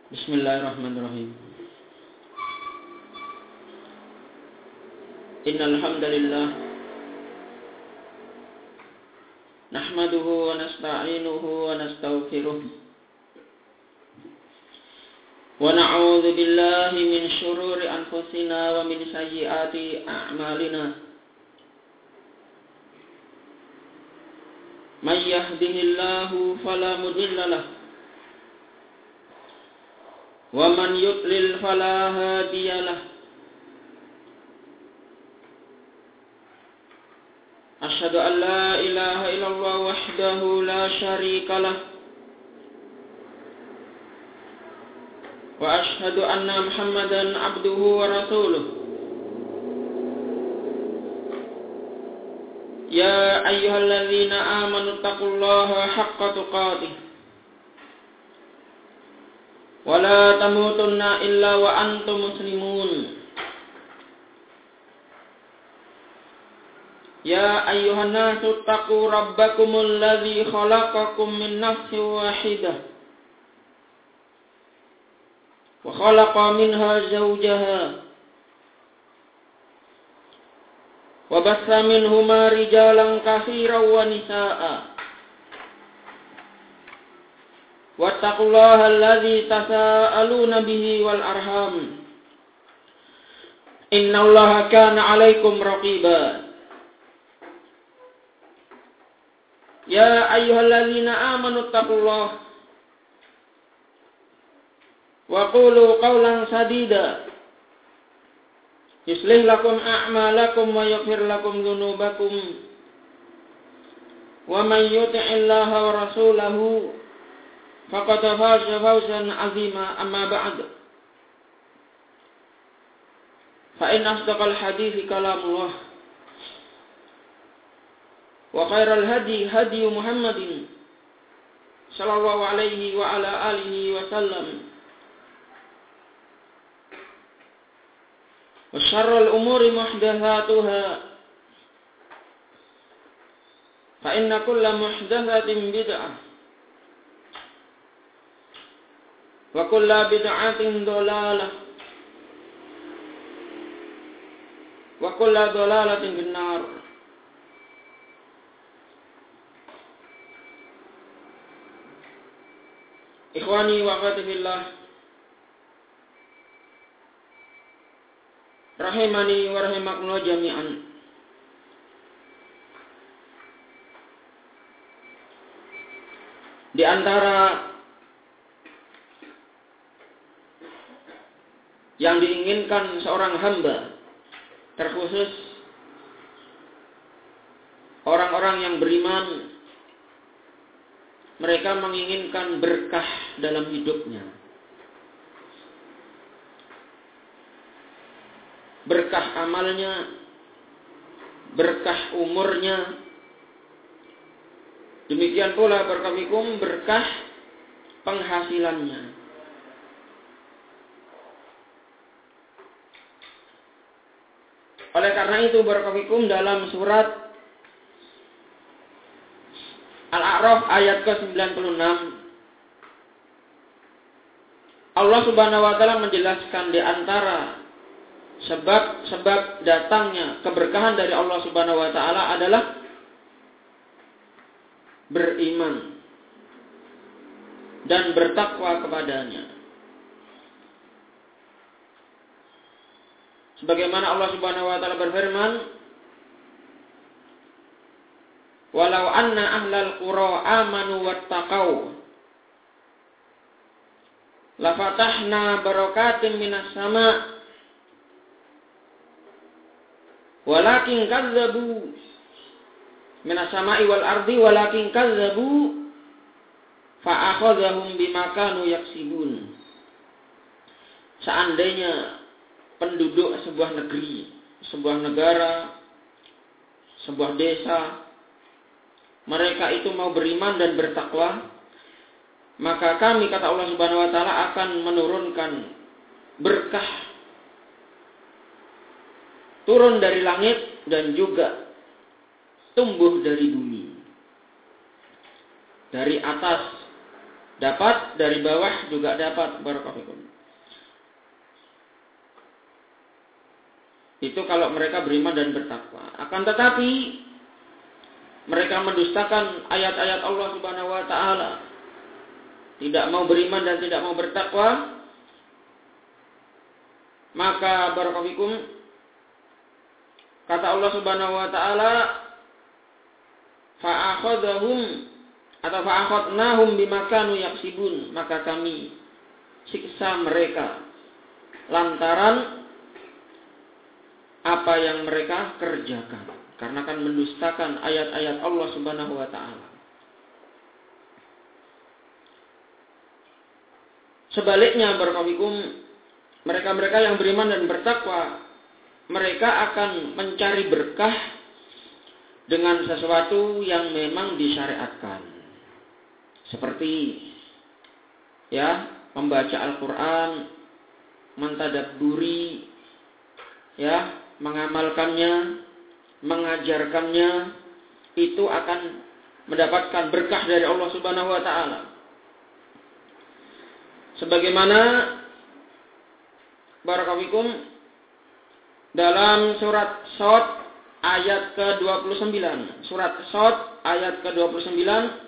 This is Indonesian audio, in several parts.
Bismillahirrahmanirrahim. Innal hamdalillah nahmaduhu wa nasta'inuhu wa nastaghfiruh wa na'udzu billahi min syururi anfusina wa min sayyiati a'malina. May yahdihillahu fala mudilla lahu wa man yudlil fala hadiya lahu. Asyhadu an la ilaha illallah wahdahu la syarika lah wa asyhadu anna Muhammadan abduhu wa rasuluh. Ya ayyuhalladzina amanu taqullaha haqqa tuqatih wa la tamutunna illa wa antum muslimun. Ya ayyuhan nasu taqu rabbakumul ladzi khalaqakum min nafsin wahidah wa khalaqa minha zawjaha wa bassa minhuma rijalan katsiran wa nisaa'a wattaqullaha alladzi tasaaluna bihi wal arham innallaha kana 'alaikum raqiba. Ya ayyuhalladzina amanu taqullaha wa qulu qawlan sadida yuslih lakum a'malakum wa yaghfir lakum dhunubakum wa man yuti'illaha wa rasulahu faqad faza fawzan 'azima. Amma ba'd, fa inna asdaqal hadithi kalamullah wa khairal hadi hadi Muhammadin sallallahu alaihi wa ala alihi wa sallam wa syarrul umuri muhdatsatuha fa inna kulla muhdatsatin bid'ah wa kulla bid'atin dhalalah wa kulla dhalalatin finnar. Ikhwani wa akhwati fillah, rahimani wa rahimakumullah jami'an. Di antara yang diinginkan seorang hamba, terkhusus orang-orang yang beriman, mereka menginginkan berkah dalam hidupnya. Berkah amalnya, berkah umurnya. Demikian pula barakallahu berkah penghasilannya. Oleh karena itu barakallahu dalam surat Al-A'raf ayat ke-96 Allah Subhanahu wa taala menjelaskan di antara sebab-sebab datangnya keberkahan dari Allah Subhanahu wa taala adalah beriman dan bertakwa kepadanya. Sebagaimana Allah Subhanahu wa taala berfirman, walau anna ahlal qura amanu wattaqau lafatahna barakatim minas sama walakin kazzabu minas sama'i wal ardi walakin kazzabu fa akhadhahum bima kanu yaksibun. Seandainya penduduk sebuah negeri, sebuah negara, sebuah desa, mereka itu mau beriman dan bertakwa, maka kami, kata Allah Subhanahu wa taala, akan menurunkan berkah turun dari langit dan juga tumbuh dari bumi. Dari atas dapat, dari bawah juga dapat. Barakallahu fikum. Itu kalau mereka beriman dan bertakwa. Akan tetapi mereka mendustakan ayat-ayat Allah Subhanahu wa taala, tidak mau beriman dan tidak mau bertakwa, maka barakallahu fikum, kata Allah Subhanahu wa taala, fa'akhadhahum atau fa'akhadnahum bima kanu yaksibun, maka kami siksa mereka lantaran apa yang mereka kerjakan, karena kan mendustakan ayat-ayat Allah Subhanahu wa taala. Sebaliknya barakallahu fikum, mereka-mereka yang beriman dan bertakwa, mereka akan mencari berkah dengan sesuatu yang memang disyariatkan. Seperti membaca Al-Qur'an, mentadabburi, mengamalkannya, mengajarkannya, itu akan mendapatkan berkah dari Allah Subhanahu wa taala. Sebagaimana barakallahu fikum dalam surat Shad ayat ke-29. Surat Shad ayat ke-29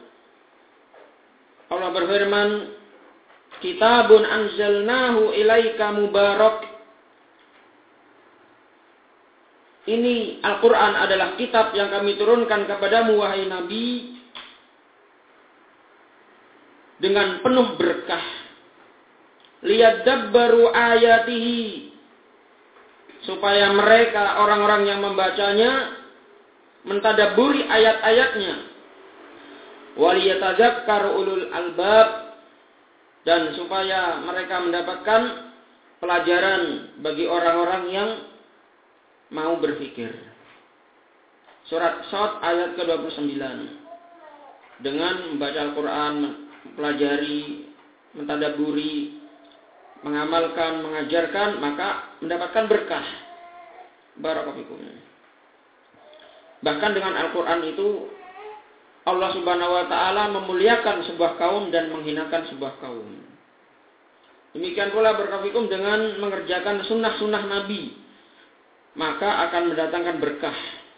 Allah berfirman, "Kitabun anzalnahu ilaika mubarak." Ini Al-Quran adalah kitab yang kami turunkan kepadamu, wahai Nabi, dengan penuh berkah. Liyadabbaru ayatihi, supaya mereka, orang-orang yang membacanya, mentadabburi ayat-ayatnya. Waliyatadzakkaru ulul albab, dan supaya mereka mendapatkan pelajaran bagi orang-orang yang mau berpikir. Surat Shad ayat ke-29. Dengan membaca Al-Quran, mempelajari, mentadabburi, mengamalkan, mengajarkan, maka mendapatkan berkah. Barakallahu fikum. Bahkan dengan Al-Quran itu Allah Subhanahu wa taala memuliakan sebuah kaum dan menghinakan sebuah kaum. Demikian pula barakallahu fikum dengan mengerjakan sunnah-sunnah Nabi, maka akan mendatangkan berkah.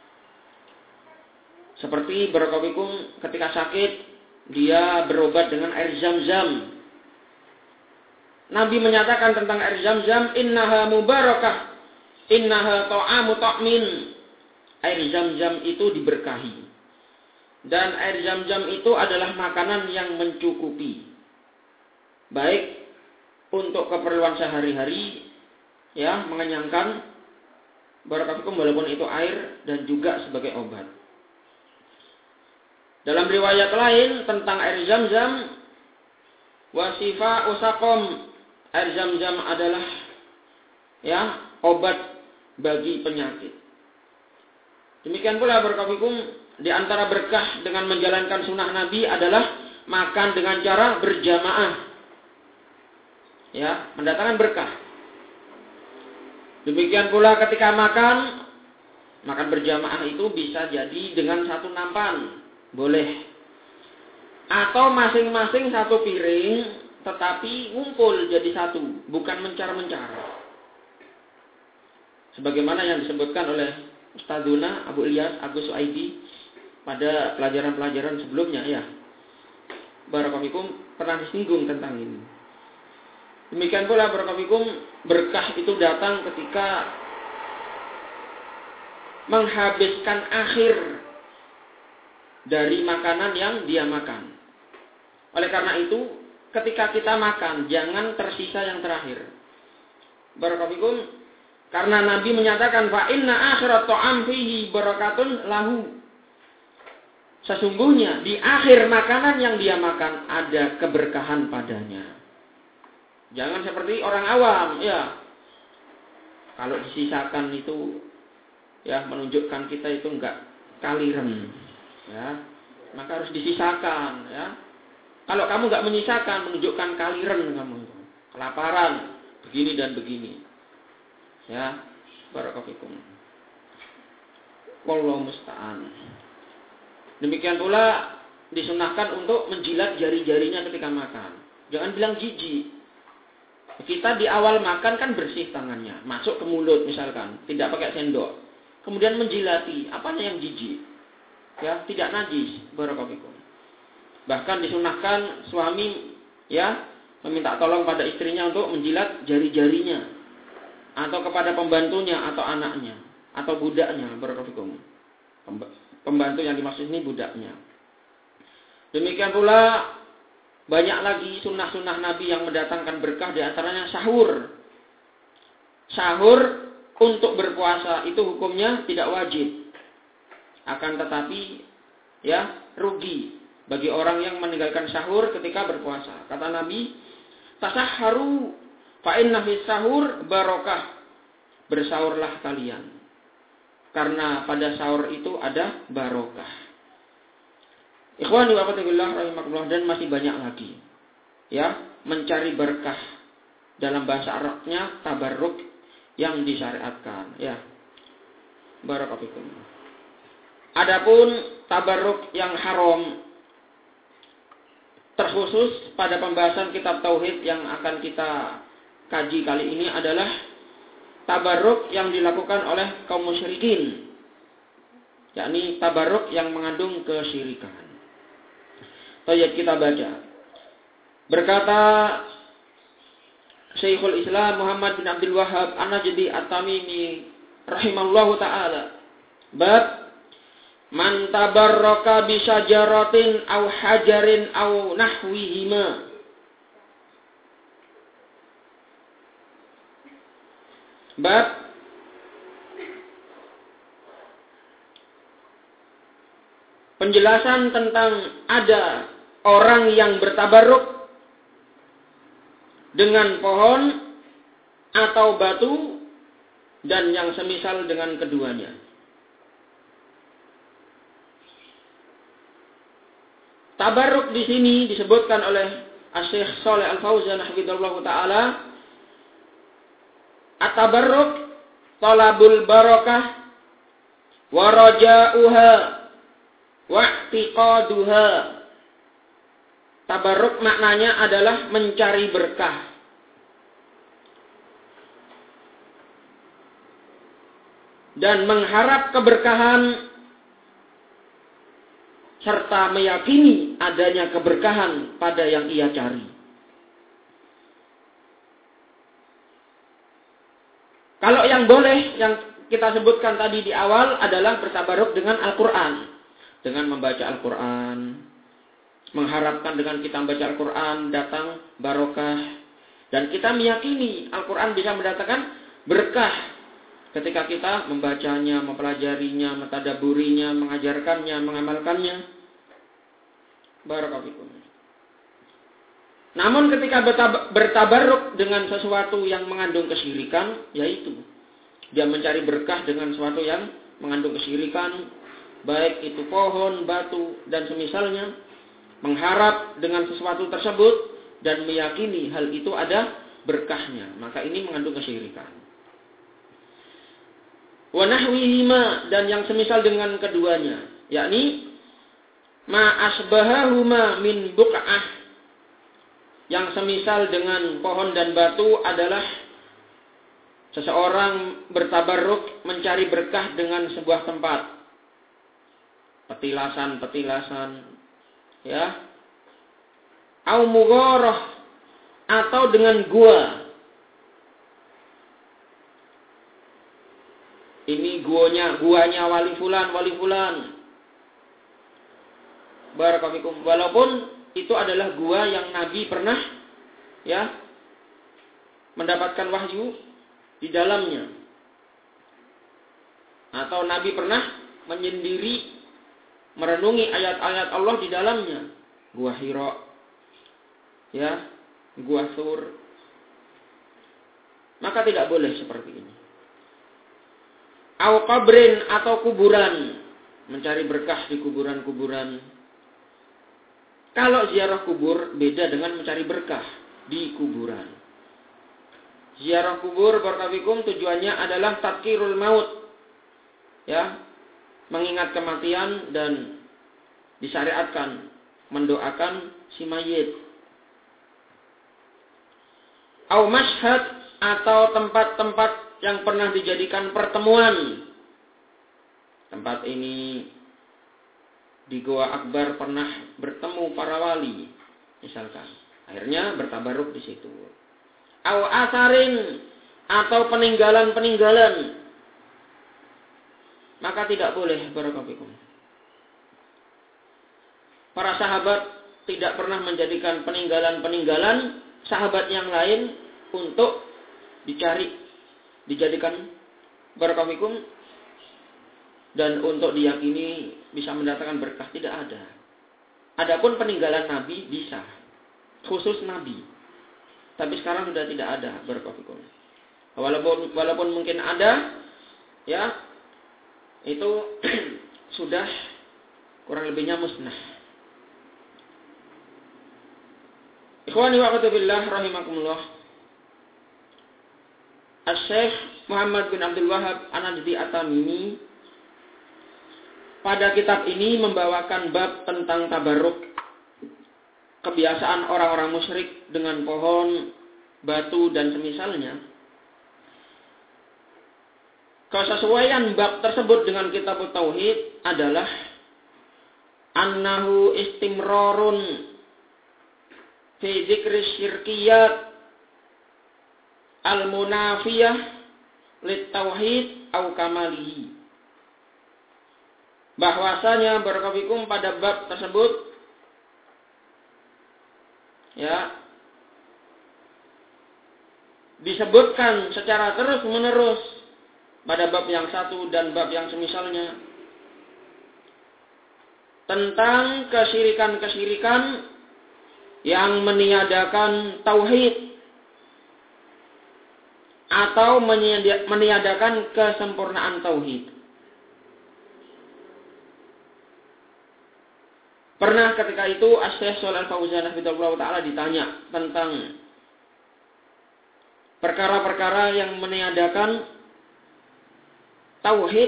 Seperti barakallahu fikum ketika sakit, dia berobat dengan air Zam-Zam. Nabi menyatakan tentang air Zam-Zam, innaha mubarakah, innaha ta'amu ta'min. Air Zam-Zam itu diberkahi. Dan air Zam-Zam itu adalah makanan yang mencukupi, baik untuk keperluan sehari-hari, mengenyangkan, barakallahu fikum, walaupun itu air, dan juga sebagai obat. Dalam riwayat lain tentang air Zam-Zam, wasifa usakom, air Zam-Zam adalah obat bagi penyakit. Demikian pula barakallahu fikum, di antara berkah dengan menjalankan sunnah Nabi adalah makan dengan cara berjamaah, mendatangkan berkah. Demikian pula ketika makan berjamaah itu bisa jadi dengan satu nampan, boleh. Atau masing-masing satu piring, tetapi ngumpul jadi satu, bukan mencar-mencar. Sebagaimana yang disebutkan oleh Ustadzuna Abu Ilyas Agus Suaidi pada pelajaran-pelajaran sebelumnya, barakallahu fikum, pernah disinggung tentang ini. Demikian pula barakallahu fikum, berkah itu datang ketika menghabiskan akhir dari makanan yang dia makan. Oleh karena itu, ketika kita makan, jangan tersisa yang terakhir. Barakallahu fikum, karena Nabi menyatakan, fa inna akhirat ta'am fihi barakatun lahu. Sesungguhnya di akhir makanan yang dia makan ada keberkahan padanya. Jangan seperti orang awam, kalau disisakan itu, menunjukkan kita itu enggak kaliren, maka harus disisakan, Kalau kamu enggak menyisakan, menunjukkan kaliren kamu itu, kelaparan, begini dan begini, barakallahu fikum. Wallahu musta'an. Demikian pula disunahkan untuk menjilat jari-jarinya ketika makan. Jangan bilang jijik. Kita di awal makan kan bersih tangannya, masuk ke mulut misalkan, tidak pakai sendok. Kemudian menjilati, apanya yang jijik? Ya, tidak najis. Barakallahu fikum. Bahkan disunahkan suami ya meminta tolong pada istrinya untuk menjilat jari-jarinya, atau kepada pembantunya atau anaknya atau budaknya. Barakallahu fikum. Pembantu yang dimaksud ini budaknya. Demikian pula banyak lagi sunnah-sunnah Nabi yang mendatangkan berkah, di antaranya sahur. Sahur untuk berpuasa itu hukumnya tidak wajib. Akan tetapi ya rugi bagi orang yang meninggalkan sahur ketika berpuasa. Kata Nabi, tasahharu fa inna fis sahur barokah. Bersahurlah kalian, karena pada sahur itu ada barokah. Ikhwani wa akhwati rahimakumullah, dan masih banyak lagi. Ya, mencari berkah dalam bahasa Arabnya tabarruk yang disyariatkan, ya. Barakallahu fikum. Adapun tabarruk yang haram terkhusus pada pembahasan kitab tauhid yang akan kita kaji kali ini adalah tabarruk yang dilakukan oleh kaum musyrikin, yakni tabarruk yang mengandung kesyirikan. Ayat kita baca. Berkata Syekhul Islam Muhammad bin Abdul Wahhab An-Najdi At-Tamimi rahimallahu taala, bab man tabarraka bi syajaratin aw hajarin aw nahwihima. Bab penjelasan tentang ada orang yang bertabarruk dengan pohon atau batu dan yang semisal dengan keduanya. Tabarruk di sini disebutkan oleh Asy-Syaikh Shalih Al-Fauzan hafizallahu taala, at-tabarruk talabul barakah wa raja'uha wa i'tiqaduha. Tabarruk maknanya adalah mencari berkah. Dan mengharap keberkahan serta meyakini adanya keberkahan pada yang ia cari. Kalau yang boleh yang kita sebutkan tadi di awal adalah bertabarruk dengan Al-Quran. Dengan membaca Al-Quran. Mengharapkan dengan kita membaca Al-Quran datang barokah. Dan kita meyakini Al-Quran bisa mendatangkan berkah ketika kita membacanya, mempelajarinya, mentadaburinya, mengajarkannya, mengamalkannya. Barakallahu fikum. Namun ketika bertabarruk dengan sesuatu yang mengandung kesyirikan, yaitu dia mencari berkah dengan sesuatu yang mengandung kesyirikan, baik itu pohon, batu, dan semisalnya, mengharap dengan sesuatu tersebut dan meyakini hal itu ada berkahnya, maka ini mengandung kesyirikan. Wa nahwihima, dan yang semisal dengan keduanya, yakni ma asbahahuma min buq'ah, yang semisal dengan pohon dan batu adalah seseorang bertabarruk mencari berkah dengan sebuah tempat, petilasan, ya, au mugharah, atau dengan gua. Ini guanya wali fulan. Barakallahu fikum. Walaupun itu adalah gua yang Nabi pernah ya mendapatkan wahyu di dalamnya. Atau Nabi pernah menyendiri merenungi ayat-ayat Allah di dalamnya. Gua Hira, ya, gua Tsur. Maka tidak boleh seperti ini. Au qabrin, atau kuburan, mencari berkah di kuburan-kuburan. Kalau ziarah kubur beda dengan mencari berkah di kuburan. Ziarah kubur barakallahu tujuannya adalah tadkirul maut, ya, mengingat kematian, dan disyariatkan mendoakan si mayit. Au mashhad, atau tempat-tempat yang pernah dijadikan pertemuan. Tempat ini di Goa Akbar pernah bertemu para wali, misalkan. Akhirnya bertabaruk di situ. Au asarin, atau peninggalan-peninggalan. Maka tidak boleh, barakallahu fikum. Para sahabat tidak pernah menjadikan peninggalan-peninggalan sahabat yang lain untuk dijadikan barakallahu fikum dan untuk diyakini bisa mendatangkan berkah, tidak ada. Adapun peninggalan Nabi bisa, khusus Nabi. Tapi sekarang sudah tidak ada, barakallahu fikum. Walaupun mungkin ada, ya, itu sudah kurang lebihnya musnah. Ikhwani wa akhwati rahimakumullah. Asy-Syaikh Muhammad bin Abdul Wahhab An-Najdi At-Tamimi pada kitab ini membawakan bab tentang tabarruk, kebiasaan orang-orang musyrik dengan pohon, batu dan semisalnya. Kesesuaian bab tersebut dengan kitab Tauhid adalah annahu istimrarun fi dzikri syirkiyat al-munafiyah lit-tauhid au kamalihi. Bahwasanya barakallahu fikum pada bab tersebut, ya, disebutkan secara terus-menerus pada bab yang satu dan bab yang semisalnya tentang kesyirikan-kesyirikan yang meniadakan tauhid atau meniadakan kesempurnaan tauhid. Pernah ketika itu Asy-Syaikh Shalih Al-Fauzan hafizahullah taala ditanya tentang perkara-perkara yang meniadakan tauhid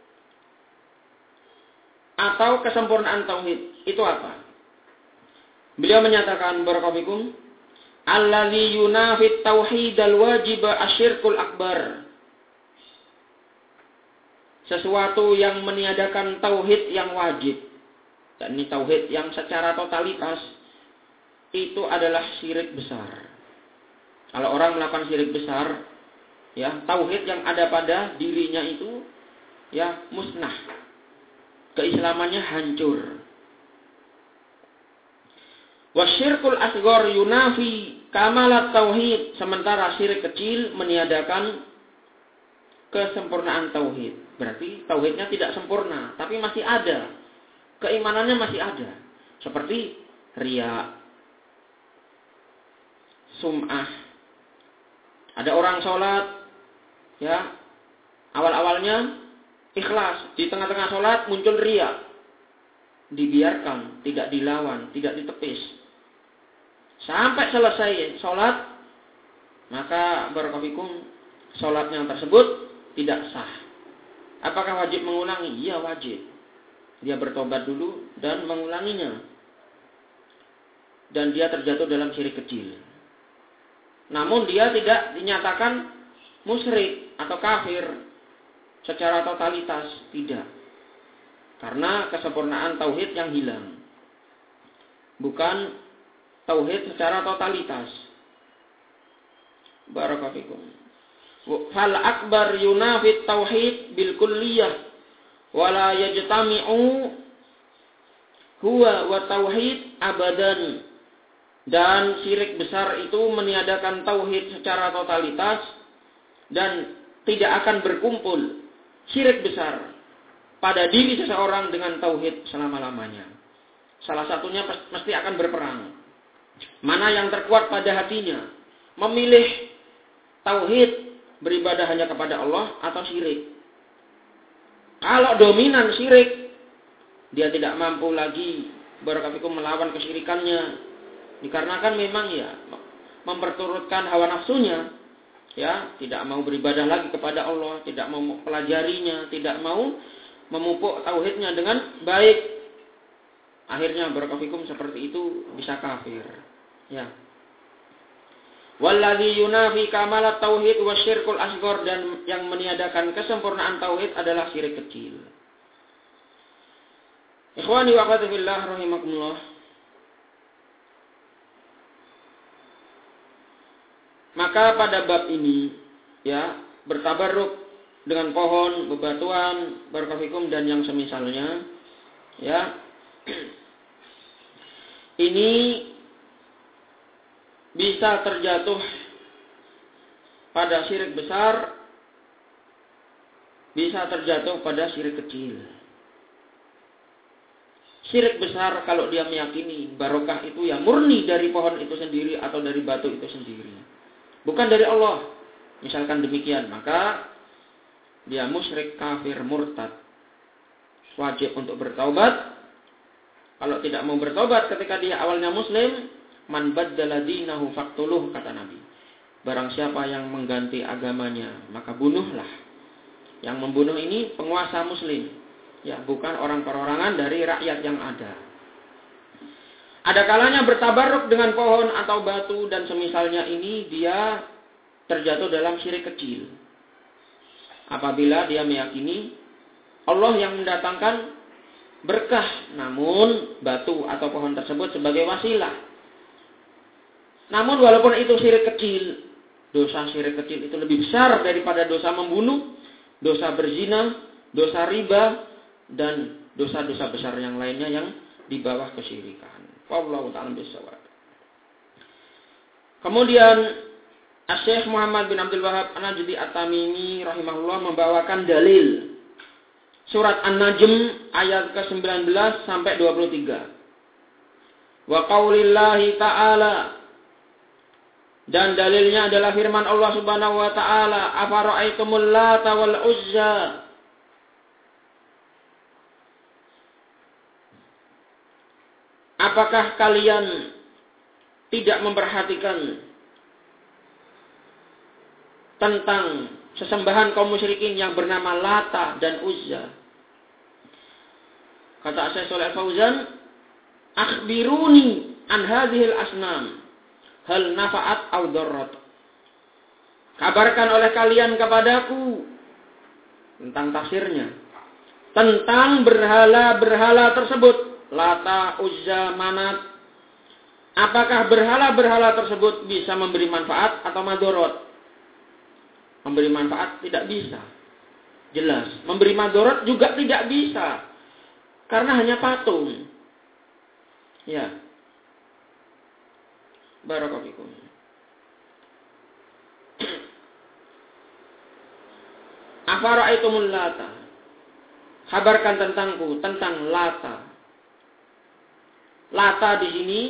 atau kesempurnaan tauhid. Itu apa? Beliau menyatakan barakallahu fikum, allazi yunafit tauhidal wajib asyirkul akbar. Sesuatu yang meniadakan tauhid yang wajib. Dan ini tauhid yang secara totalitas itu adalah syirik besar. Kalau orang melakukan syirik besar, ya, tauhid yang ada pada dirinya itu, ya, musnah. Keislamannya hancur. Wasyirkul asghar yunafi kamalat tauhid. Sementara syirik kecil meniadakan kesempurnaan tauhid. Berarti tauhidnya tidak sempurna, tapi masih ada. Keimanannya masih ada. Seperti riya, sum'ah. Ada orang sholat, ya, awal-awalnya ikhlas, di tengah-tengah sholat muncul riya, dibiarkan, tidak dilawan, tidak ditepis, sampai selesai sholat, maka barakallahu fikum, sholatnya tersebut tidak sah. Apakah wajib mengulangi? Iya, wajib. Dia bertobat dulu dan mengulanginya, dan dia terjatuh dalam syirik kecil. Namun dia tidak dinyatakan musyrik atau kafir secara totalitas, tidak. Karena kesempurnaan tauhid yang hilang. Bukan tauhid secara totalitas. Barakallahu fikum. Fal akbar yunafit tauhid bil kulliyah wala yajtami'u huwa wa tauhid abadan. Dan syirik besar itu meniadakan tauhid secara totalitas dan tidak akan berkumpul syirik besar pada diri seseorang dengan tauhid selama-lamanya. Salah satunya mesti akan berperang. Mana yang terkuat pada hatinya? Memilih tauhid, beribadah hanya kepada Allah, atau syirik. Kalau dominan syirik, dia tidak mampu lagi barakallahu melawan kesyirikannya. Dikarenakan memang ya memperturutkan hawa nafsunya, ya, tidak mau beribadah lagi kepada Allah, tidak mau mempelajarinya, tidak mau memupuk tauhidnya dengan baik. Akhirnya barakallahu seperti itu bisa kafir. Ya. Walladzi yunafi kamalat tauhid wasyirkul asghar, dan yang meniadakan kesempurnaan tauhid adalah syirik kecil. Ikhwani wa akhwati fillah rahimakumullah. Maka pada bab ini ya, bertabarruk dengan pohon, bebatuan, barakallahu dan yang semisalnya ya. Ini bisa terjatuh pada syirik besar, bisa terjatuh pada syirik kecil. Syirik besar kalau dia meyakini barokah itu ya murni dari pohon itu sendiri atau dari batu itu sendiri, bukan dari Allah. Misalkan demikian, maka dia musyrik, kafir, murtad. Wajib untuk bertaubat. Kalau tidak mau bertobat ketika dia awalnya muslim, man baddala dinahu faqtuluh, kata Nabi. Barang siapa yang mengganti agamanya, maka bunuhlah. Yang membunuh ini penguasa muslim, ya, bukan orang perorangan dari rakyat yang ada. Ada kalanya bertabarruk dengan pohon atau batu dan semisalnya ini, dia terjatuh dalam syirik kecil. Apabila dia meyakini Allah yang mendatangkan berkah, namun batu atau pohon tersebut sebagai wasilah. Namun walaupun itu syirik kecil, dosa syirik kecil itu lebih besar daripada dosa membunuh, dosa berzina, dosa riba, dan dosa-dosa besar yang lainnya yang di bawah kesyirikan. Wallahu ta'ala bissawab. Kemudian Syekh Muhammad bin Abdul Wahhab An-Najdi At-Tamimi rahimahullah membawakan dalil surat An-Najm ayat ke-19 sampai 23. Wa qaulillahi ta'ala, dan dalilnya adalah firman Allah Subhanahu wa taala, afara'aitumul Lata wal Uzza, apakah kalian tidak memperhatikan tentang sesembahan kaum musyrikin yang bernama Lata dan Uzza? Kata Syekh Shalih Al-Fauzan, akhbiruni an hadhil asnam hal nafa'at aw darrat. Kabarkan oleh kalian kepadaku tentang tafsirnya, tentang berhala-berhala tersebut, Lata, Uzza, Manat. Apakah berhala-berhala tersebut bisa memberi manfaat atau madorot? Memberi manfaat tidak bisa, jelas. Memberi madorot juga tidak bisa, karena hanya patung. Ya. Barakallahu fikum. Afara'aitumul Lata. Kabarkan tentangku tentang Lata. Lata di sini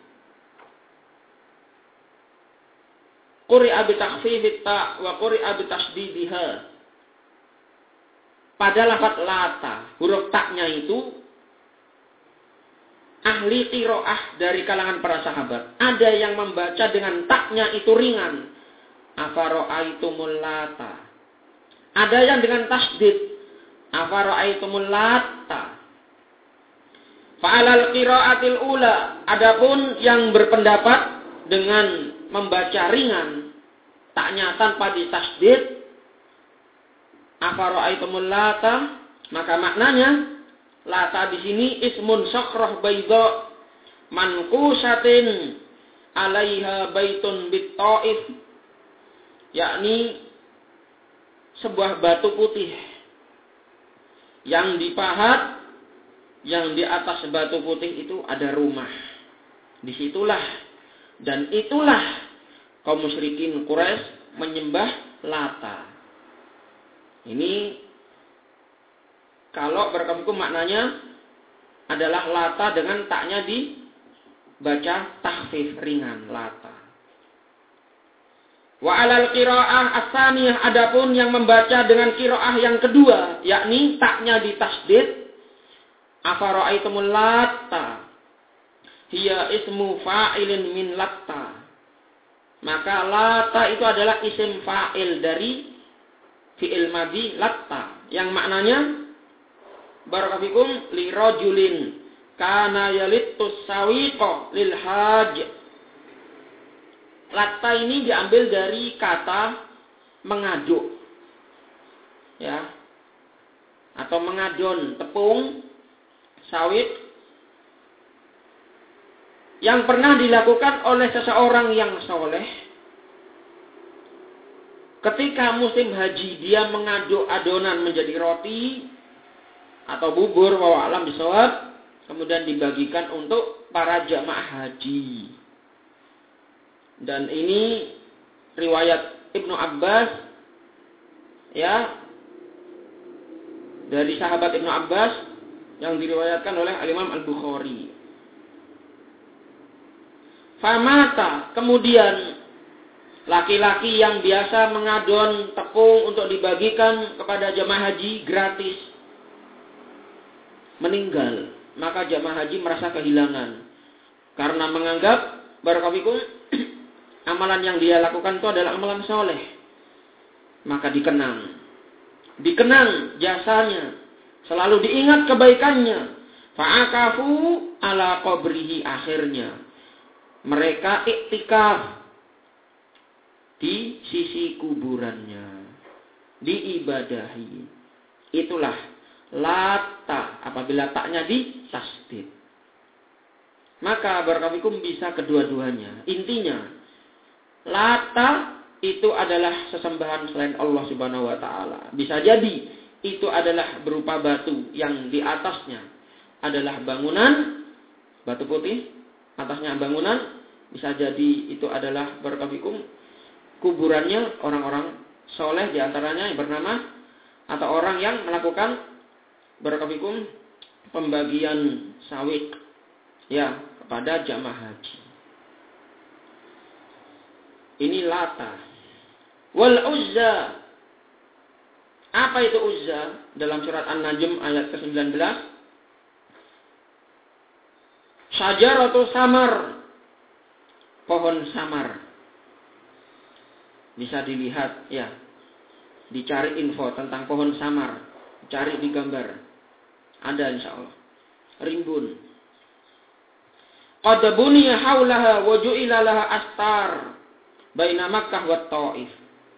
quri'a bi takhfifit ta wa quri'a bi tasdidiha. Pada lafaz Lata, huruf taknya itu ahli qiraah dari kalangan para sahabat, ada yang membaca dengan taknya itu ringan, afara'aitumul Lata. Ada yang dengan tasdid, afara'aitumul Lata. Fa'alal qiraatil ula, adapun yang berpendapat dengan membaca ringan, taknya tanpa ditasdid, afara'aitumul Lata, maka maknanya Lata di sini ismun sakrah baydha manqusatin alaiha baitun bit Taif, yakni sebuah batu putih yang dipahat, yang di atas batu putih itu ada rumah. Disitulah dan itulah kaum musyrikin Quraisy menyembah Lata. Ini kalau berkemku maknanya adalah Lata dengan taknya dibaca takhfif ringan, Lata. Wa alal qiraah as-saniyah, adapun yang membaca dengan qiraah yang kedua, yakni taknya ditasdid, afara'aitumul Lata, hiya ismu fa'ilin min Latta. Maka Lata itu adalah isim fa'il dari fi'il madhi Latta, yang maknanya barakallahu fikum li rajulin kana yalittus sawiqa lil haj. Latta ini diambil dari kata mengaduk. Ya. Atau mengadon tepung sawit yang pernah dilakukan oleh seseorang yang soleh. Ketika musim haji dia mengaduk adonan menjadi roti atau bubur, wallahu a'lam bishawab, kemudian dibagikan untuk para jamaah haji. Dan ini riwayat Ibnu Abbas, ya, dari sahabat Ibnu Abbas yang diriwayatkan oleh Al-Imam Al-Bukhari. Famata, kemudian laki-laki yang biasa mengadon tepung untuk dibagikan kepada jamaah haji gratis meninggal, maka jamaah haji merasa kehilangan karena menganggap barakallahu amalan yang dia lakukan itu adalah amalan soleh. Maka dikenang jasanya, selalu diingat kebaikannya. Fa'akafu ala qabrihi, akhirnya mereka iktikaf di sisi kuburannya, diibadahi. Itulah lata, apabila taknya ditasdid. Maka barakallahu bisa kedua-duanya. Intinya, lata itu adalah sesembahan selain Allah Subhanahu wa taala. Bisa jadi itu adalah berupa batu yang di atasnya adalah bangunan, batu putih, atasnya bangunan. Bisa jadi itu adalah barakallahu kuburannya orang-orang soleh, di antaranya yang bernama, atau orang yang melakukan barakallahu pembagian sawit, ya, kepada jamaah haji. Ini lata. Wal Uzza. Apa itu Uzza? Dalam surat An-Najm ayat ke-19. Syajaratu samar. Pohon samar. Bisa dilihat, ya. Dicari info tentang pohon samar. Cari di gambar. Ada insyaallah. Rimbun. Qad buniya haulaha wa ju'ila laha astar baina Makkah wa Taif.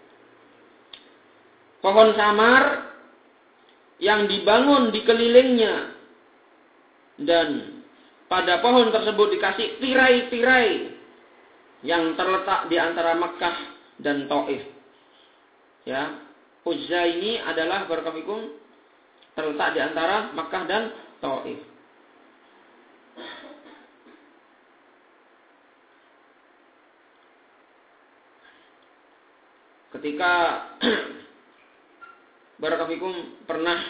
Pohon samar yang dibangun di kelilingnya, dan pada pohon tersebut dikasih tirai-tirai yang terletak di antara Makkah dan Taif. Ya, Uzza ini adalah barakallahu terletak di antara Makkah dan Taif. Ketika barakallahu pernah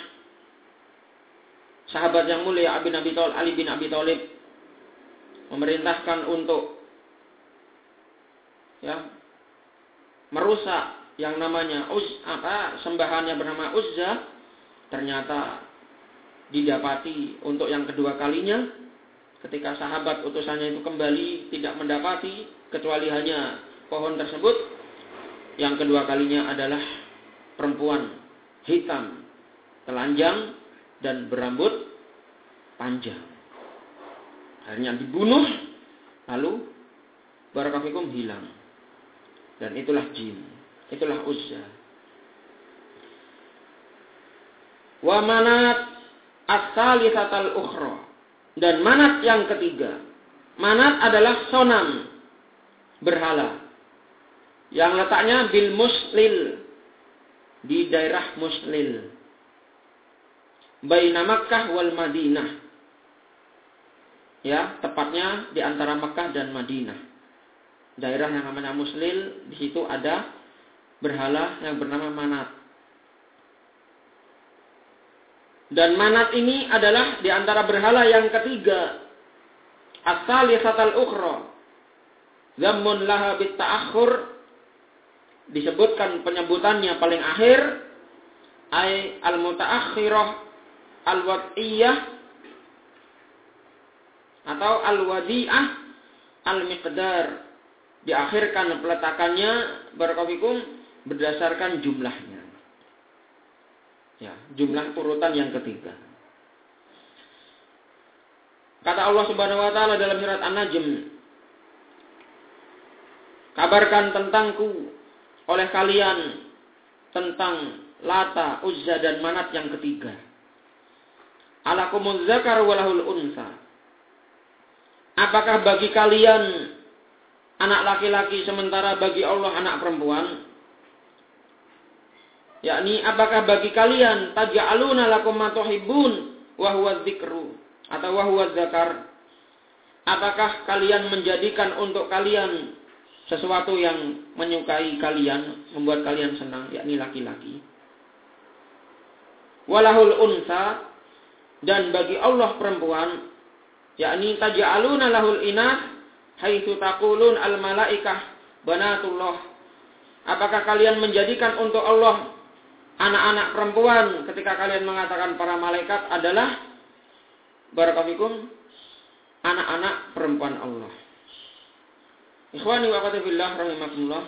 sahabat yang mulia Ali bin Abi Thalib memerintahkan untuk, ya, merusak yang namanya sembahan yang bernama Uzza, ternyata didapati untuk yang kedua kalinya. Ketika sahabat utusannya itu kembali, tidak mendapati kecuali hanya pohon tersebut. Yang kedua kalinya adalah perempuan hitam, telanjang dan berambut panjang. Akhirnya dibunuh, lalu barakallahu hilang. Dan itulah jin, itulah Uzza. Wa manat as-salisatal ukhra, dan manat yang ketiga. Manat adalah sonam, berhala, yang letaknya bil Muslil, di daerah Muslil, baina Makkah wal Madinah, ya, tepatnya di antara Makkah dan Madinah. Daerah yang namanya Muslil, di situ ada berhala yang bernama Manat. Dan Manat ini adalah di antara berhala yang ketiga. As-salisatal ukhra, zammun laha bit ta'akhur, disebutkan penyebutannya paling akhir, ay al-mutaakhirah al-wad'iyah atau al-wadi'ah al-miqdar, diakhirkan peletakannya barakallahu berdasarkan jumlahnya, ya, jumlah urutan yang ketiga. Kata Allah Subhanahu wa taala dalam surat An-Najm, kabarkan tentangku oleh kalian tentang Lata, Uzza dan Manat yang ketiga. Alakumuz zakar walahul unsa. Apakah bagi kalian anak laki-laki sementara bagi Allah anak perempuan? Yakni apakah bagi kalian taj'aluna lakum ma tuhibbun wa huwa dzikru atau wa huwa zakar? Apakah kalian menjadikan untuk kalian sesuatu yang menyukai kalian, membuat kalian senang, yakni laki-laki? Walahul unsa, dan bagi Allah perempuan, yakni taj'aluna lahul inath haitsu taqulun al malaikah banatullah. Apakah kalian menjadikan untuk Allah anak-anak perempuan ketika kalian mengatakan para malaikat adalah barakallahu anak-anak perempuan Allah? Ikhwani wa akhwati fillah rahimakumullah.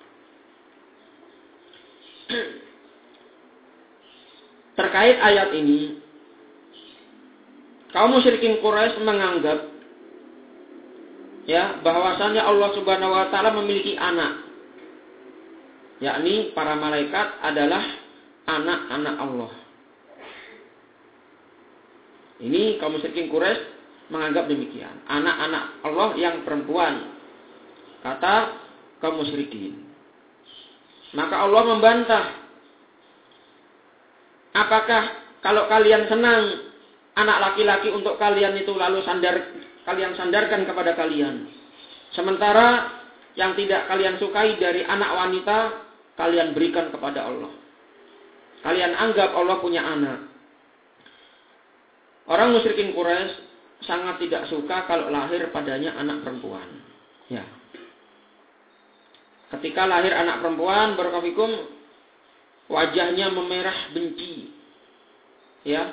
Terkait ayat ini, kaum musyrikin Quraisy menganggap bahwasanya Allah Subhanahu wa taala memiliki anak. Yakni para malaikat adalah anak-anak Allah. Ini kaum musyrikin Quraisy menganggap demikian, anak-anak Allah yang perempuan. Kata kaum musyrikin. Maka Allah membantah. Apakah kalau kalian senang anak laki-laki untuk kalian itu lalu kalian sandarkan kepada kalian. Sementara yang tidak kalian sukai dari anak wanita kalian berikan kepada Allah. Kalian anggap Allah punya anak. Orang musyrikin Quraisy sangat tidak suka kalau lahir padanya anak perempuan. Ya. Ketika lahir anak perempuan, barakallahu wajahnya memerah benci. Ya.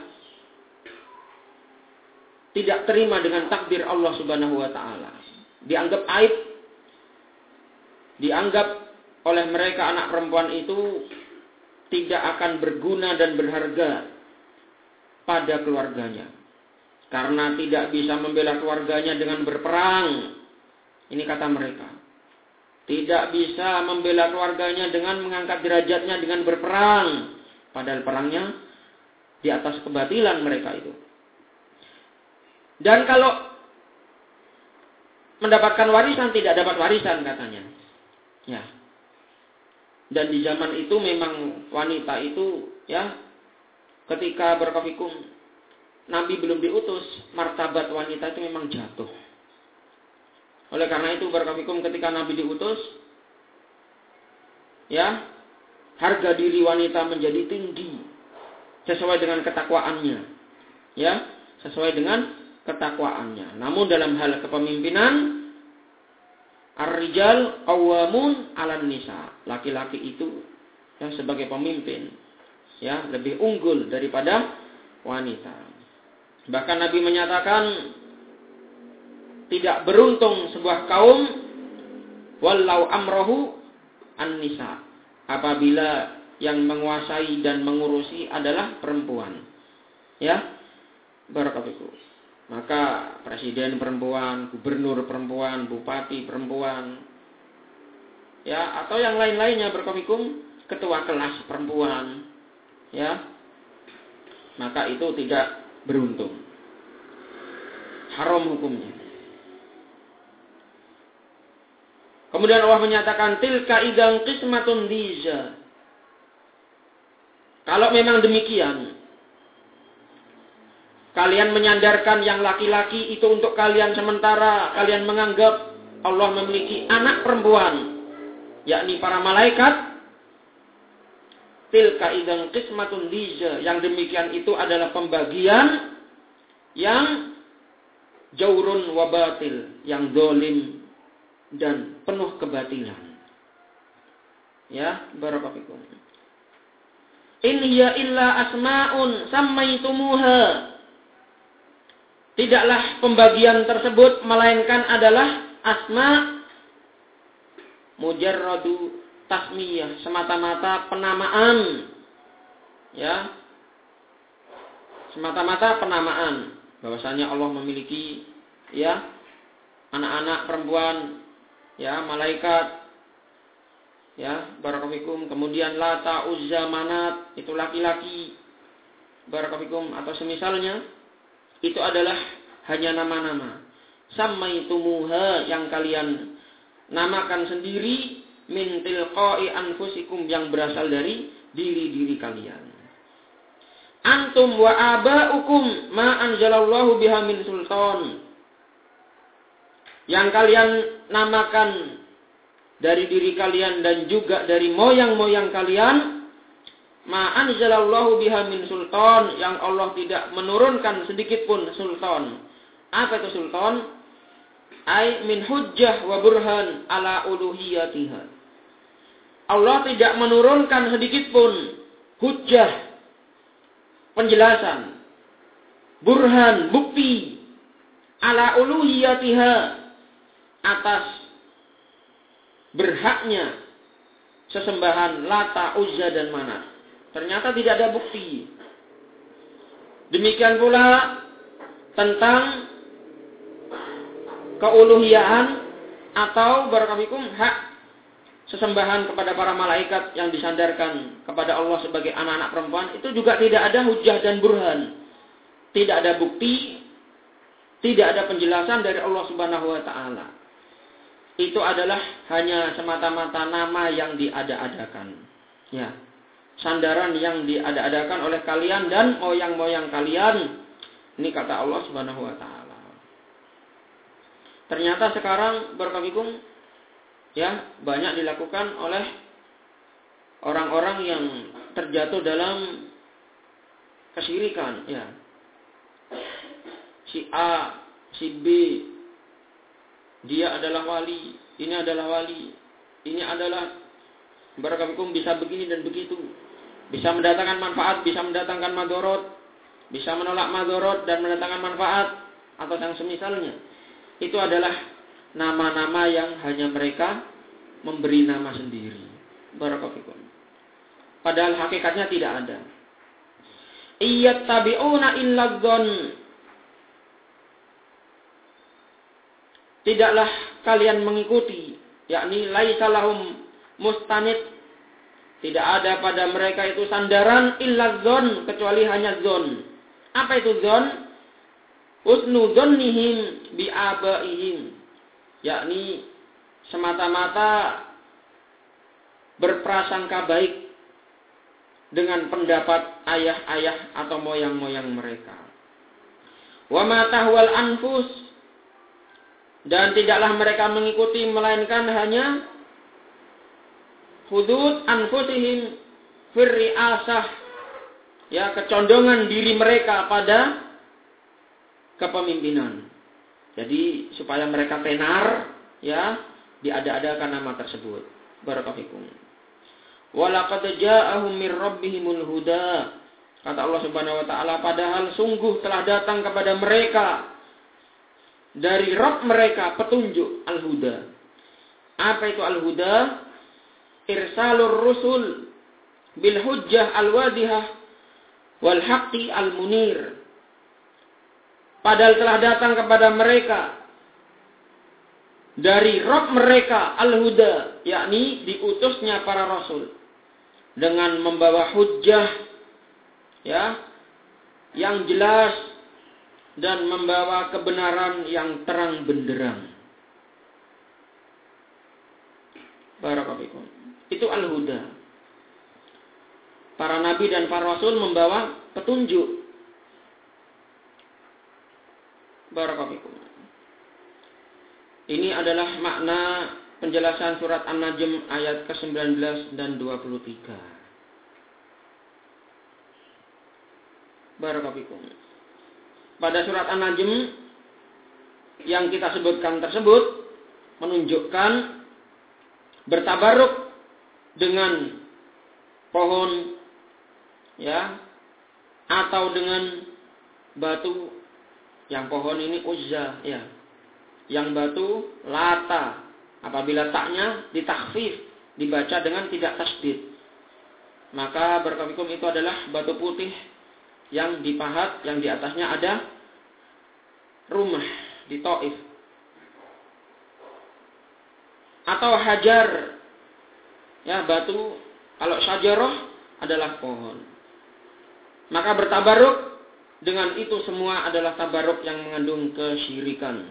Tidak terima dengan takdir Allah Subhanahu wa taala. Dianggap aib. Dianggap oleh mereka anak perempuan itu tidak akan berguna dan berharga pada keluarganya. Karena tidak bisa membela keluarganya dengan berperang. Ini kata mereka. Tidak bisa membela keluarganya dengan mengangkat derajatnya dengan berperang. Padahal perangnya di atas kebatilan mereka itu. Dan kalau mendapatkan warisan tidak dapat warisan katanya. Ya. Dan di zaman itu memang wanita itu ketika berkafikum Nabi belum diutus, martabat wanita itu memang jatuh. Oleh karena itu barakallahu ketika Nabi diutus, harga diri wanita menjadi tinggi sesuai dengan ketakwaannya. Sesuai dengan ketakwaannya. Namun dalam hal kepemimpinan, ar-rijal qawwamun 'alan nisa. Laki-laki itu sebagai pemimpin lebih unggul daripada wanita. Bahkan Nabi menyatakan tidak beruntung sebuah kaum wallau amrohu an-nisa, apabila yang menguasai dan mengurusi adalah perempuan. Barakallahu. Maka presiden perempuan, gubernur perempuan, bupati perempuan, atau yang lain-lainnya barakallahu, ketua kelas perempuan, maka itu tidak beruntung. Haram hukumnya. Kemudian Allah menyatakan tilka idzan qismatun diza. Kalau memang demikian, kalian menyandarkan yang laki-laki itu untuk kalian sementara kalian menganggap Allah memiliki anak perempuan, yakni para malaikat. Tilka idzan qismatun diza. Yang demikian itu adalah pembagian yang jaurun wa batil, yang zalim dan penuh kebatilan. Barakallahu fikum. In hiya illa asma'un sammaitumuha. Tidaklah pembagian tersebut melainkan adalah asma mujarradu tasmiyah, semata-mata penamaan. Semata-mata penamaan. bahwasanya Allah memiliki ya anak-anak perempuan, ya malaikat, ya barakallahu, kemudian Lata, Uzza, Manat itu laki-laki, barakallahu, atau semisalnya, itu adalah hanya nama-nama. Sammaitumuha, yang kalian namakan sendiri, min tilqa'i anfusikum, yang berasal dari diri-diri kalian. Antum wa aba'ukum ma anzalallahu biha min sultan, yang kalian namakan dari diri kalian dan juga dari moyang-moyang kalian, ma anzalallahu biha min sultan, yang Allah tidak menurunkan sedikit pun sultan. Apa itu sultan? Ai min hujjah wa burhan ala uluhiyatiha. Allah tidak menurunkan sedikit pun hujjah, penjelasan, burhan, bukti, ala uluhiyatiha, atas berhaknya sesembahan Lata, Uzza, dan Manat. Ternyata tidak ada bukti. Demikian pula tentang keuluhiyaan atau barakallahu hak sesembahan kepada para malaikat yang disandarkan kepada Allah sebagai anak-anak perempuan, itu juga tidak ada hujjah dan burhan. Tidak ada bukti, tidak ada penjelasan dari Allah Subhanahu wa taala. Itu adalah hanya semata-mata nama yang diada-adakan. Ya. Sandaran yang diada-adakan oleh kalian dan moyang-moyang kalian. Ini kata Allah Subhanahu wa taala. Ternyata sekarang barakallahu ya, banyak dilakukan oleh orang-orang yang terjatuh dalam kesyirikan, ya. Si A, si B, dia adalah wali, ini adalah wali, ini adalah barakallahu bisa begini dan begitu, bisa mendatangkan manfaat, bisa mendatangkan madorot, bisa menolak madorot dan mendatangkan manfaat atau yang semisalnya. Itu adalah nama-nama yang hanya mereka memberi nama sendiri. Barakallahu. Padahal hakikatnya tidak ada. Iyattabi'una illa dzann. Tidaklah kalian mengikuti, yakni laisa lahum mustanid, tidak ada pada mereka itu sandaran illa dzann, kecuali hanya dzann. Apa itu dzann? Husnu dzannihim bi abaihim, yakni semata-mata berprasangka baik dengan pendapat ayah-ayah atau moyang-moyang mereka. Wa ma tahwal anfus, dan tidaklah mereka mengikuti melainkan hanya hudud anfusihim fir ri'asah, ya, kecondongan diri mereka pada kepemimpinan. Jadi supaya mereka tenar, ya, diada-adakan nama tersebut. Barakallahu. Wa laqad ja'ahum mir rabbihimul huda. Kata Allah Subhanahu wa taala, padahal sungguh telah datang kepada mereka dari Rabb mereka petunjuk, al-huda. Apa itu al-huda? Irsalur rusul bil hujjah al-wadihah wal haqqi al-munir. Padahal telah datang kepada mereka dari Rabb mereka al-huda, yakni diutusnya para rasul dengan membawa hujjah, ya, yang jelas dan membawa kebenaran yang terang benderang. Barakallahu. Itu al-huda. Para nabi dan para rasul membawa petunjuk. Barakallahu. Ini adalah makna penjelasan surat An-Najm ayat ke-19 dan 23. Barakallahu. Pada surat An-Najm yang kita sebutkan tersebut menunjukkan bertabaruk dengan pohon, ya, atau dengan batu. Yang pohon ini Uzza, ya. Yang batu Lata. Apabila taknya ditakhfif, dibaca dengan tidak tasdid, maka barakallahu itu adalah batu putih yang dipahat, yang di atasnya ada rumah di Taif. Atau hajar, ya batu, kalau syajarah adalah pohon. Maka bertabaruk dengan itu semua adalah tabaruk yang mengandung kesyirikan.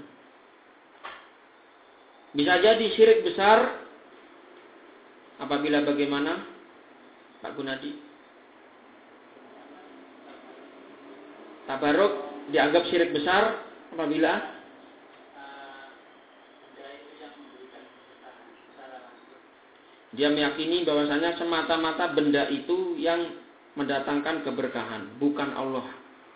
Bisa jadi syirik besar apabila bagaimana Pak Gunadi? Tabaruk dianggap syirik besar apabila dia meyakini bahwasanya semata-mata benda itu yang mendatangkan keberkahan, bukan Allah.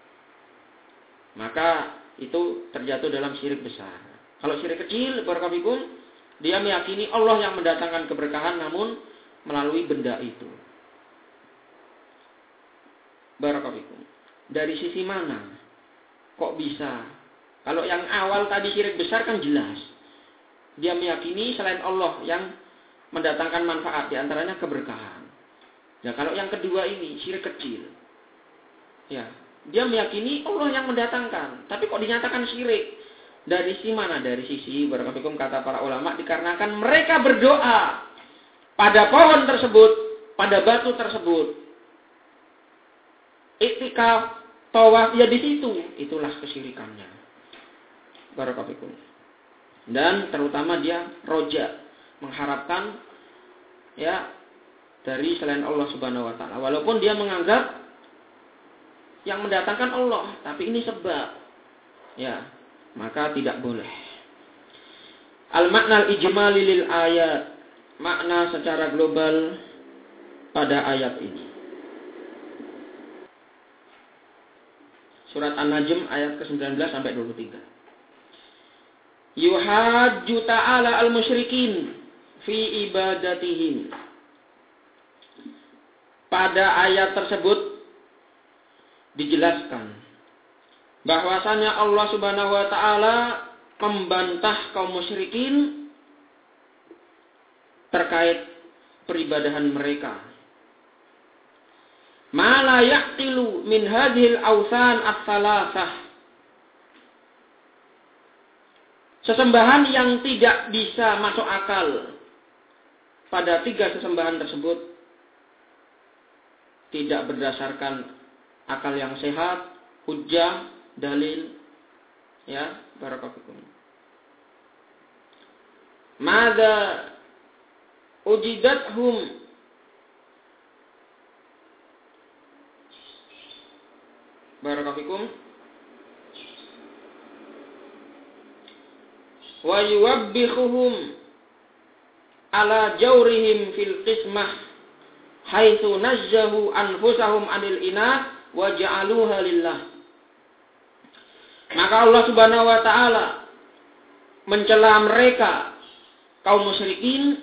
Maka itu terjatuh dalam syirik besar. Kalau syirik kecil, barakallahu, dia meyakini Allah yang mendatangkan keberkahan namun melalui benda itu. Barakallahu. Dari sisi mana? Kok bisa? Kalau yang awal tadi syirik besar kan jelas. Dia meyakini selain Allah yang mendatangkan manfaat, diantaranya keberkahan. Ya, kalau yang kedua ini syirik kecil, ya dia meyakini Allah yang mendatangkan, tapi kok dinyatakan syirik? Dari sisi mana? Dari sisi barakallahu kata para ulama, dikarenakan mereka berdoa pada pohon tersebut, pada batu tersebut, iktikaf, tawaf, ya di situ, itulah kesyirikannya. Barakallahu. Dan terutama dia roja, mengharapkan ya dari selain Allah Subhanahu wa taala. Walaupun dia menganggap yang mendatangkan Allah, tapi ini sebab. Ya, maka tidak boleh. Al-makna al-ijmali lil ayat. Makna secara global pada ayat ini. Surat An-Najm ayat ke-19 sampai 23. Yuhajju ta'ala al-musyrikin fi ibadatihim. Pada ayat tersebut dijelaskan bahwasanya Allah Subhanahu wa taala membantah kaum musyrikin terkait peribadahan mereka. Ma la yaqilu min hadhil awsan ats-tsalatsah. Sesembahan yang tidak bisa masuk akal pada tiga sesembahan tersebut tidak berdasarkan akal yang sehat, hujjah, dalil, ya, barakallahu. Mada ujidathum barakallahu wa yuwabbikhuhum ala jawrihim fil qismah haitsu nazzahu anfusahum anil inath wa ja'aluha lillah. Maka Allah Subhanahu wa taala mencela mereka kaum musyrikin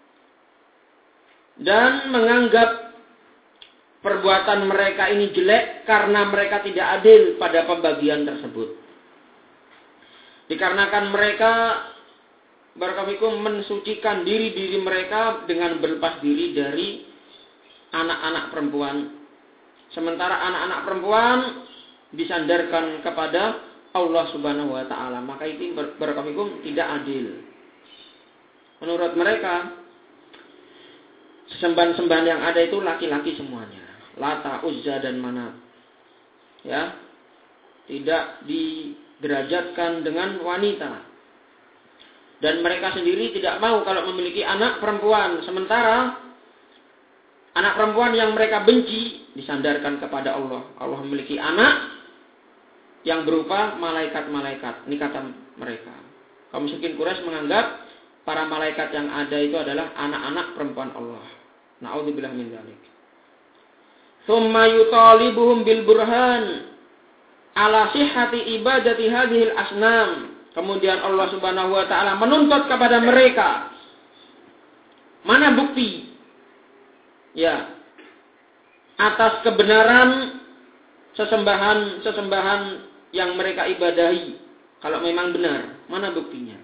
dan menganggap perbuatan mereka ini jelek karena mereka tidak adil pada pembagian tersebut. Dikarenakan mereka barakallahu mensucikan diri mereka dengan berlepas diri dari anak-anak perempuan. Sementara anak-anak perempuan disandarkan kepada Allah Subhanahu wa taala. Maka itu barakallahu tidak adil. Menurut mereka, sembahan-sembahan yang ada itu laki-laki semuanya. Lata, Uzza dan Manat. Ya. Tidak derajatkan dengan wanita. Dan mereka sendiri tidak mau kalau memiliki anak perempuan. Sementara anak perempuan yang mereka benci disandarkan kepada Allah. Allah memiliki anak yang berupa malaikat-malaikat. Ini kata mereka. Kaum musyrikin Quraisy menganggap para malaikat yang ada itu adalah anak-anak perempuan Allah. Na'udzubillah min dzalik. Tsumma yutalibuhum bil burhan ala sihhati ibadati hadhil asnam. Kemudian Allah Subhanahu wa taala menuntut kepada mereka, mana bukti ya atas kebenaran sesembahan yang mereka ibadahi. Kalau memang benar, mana buktinya?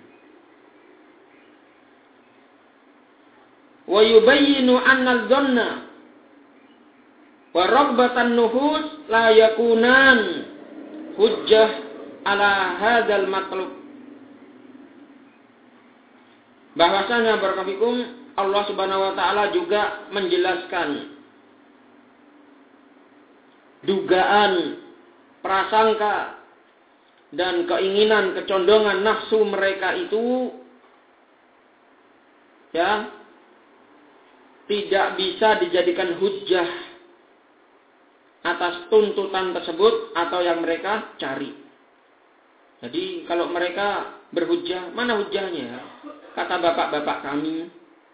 Wa yubayyinu anna adh-dhanna wa raghbatan nuhus la yakunan hujjah ala hadzal matlub. Bahwasanya barakallahu Allah Subhanahu wa taala juga menjelaskan dugaan, prasangka dan keinginan, kecondongan nafsu mereka itu ya tidak bisa dijadikan hujjah atas tuntutan tersebut atau yang mereka cari. Jadi kalau mereka berhujjah, mana hujjahnya? Kata bapak-bapak kami,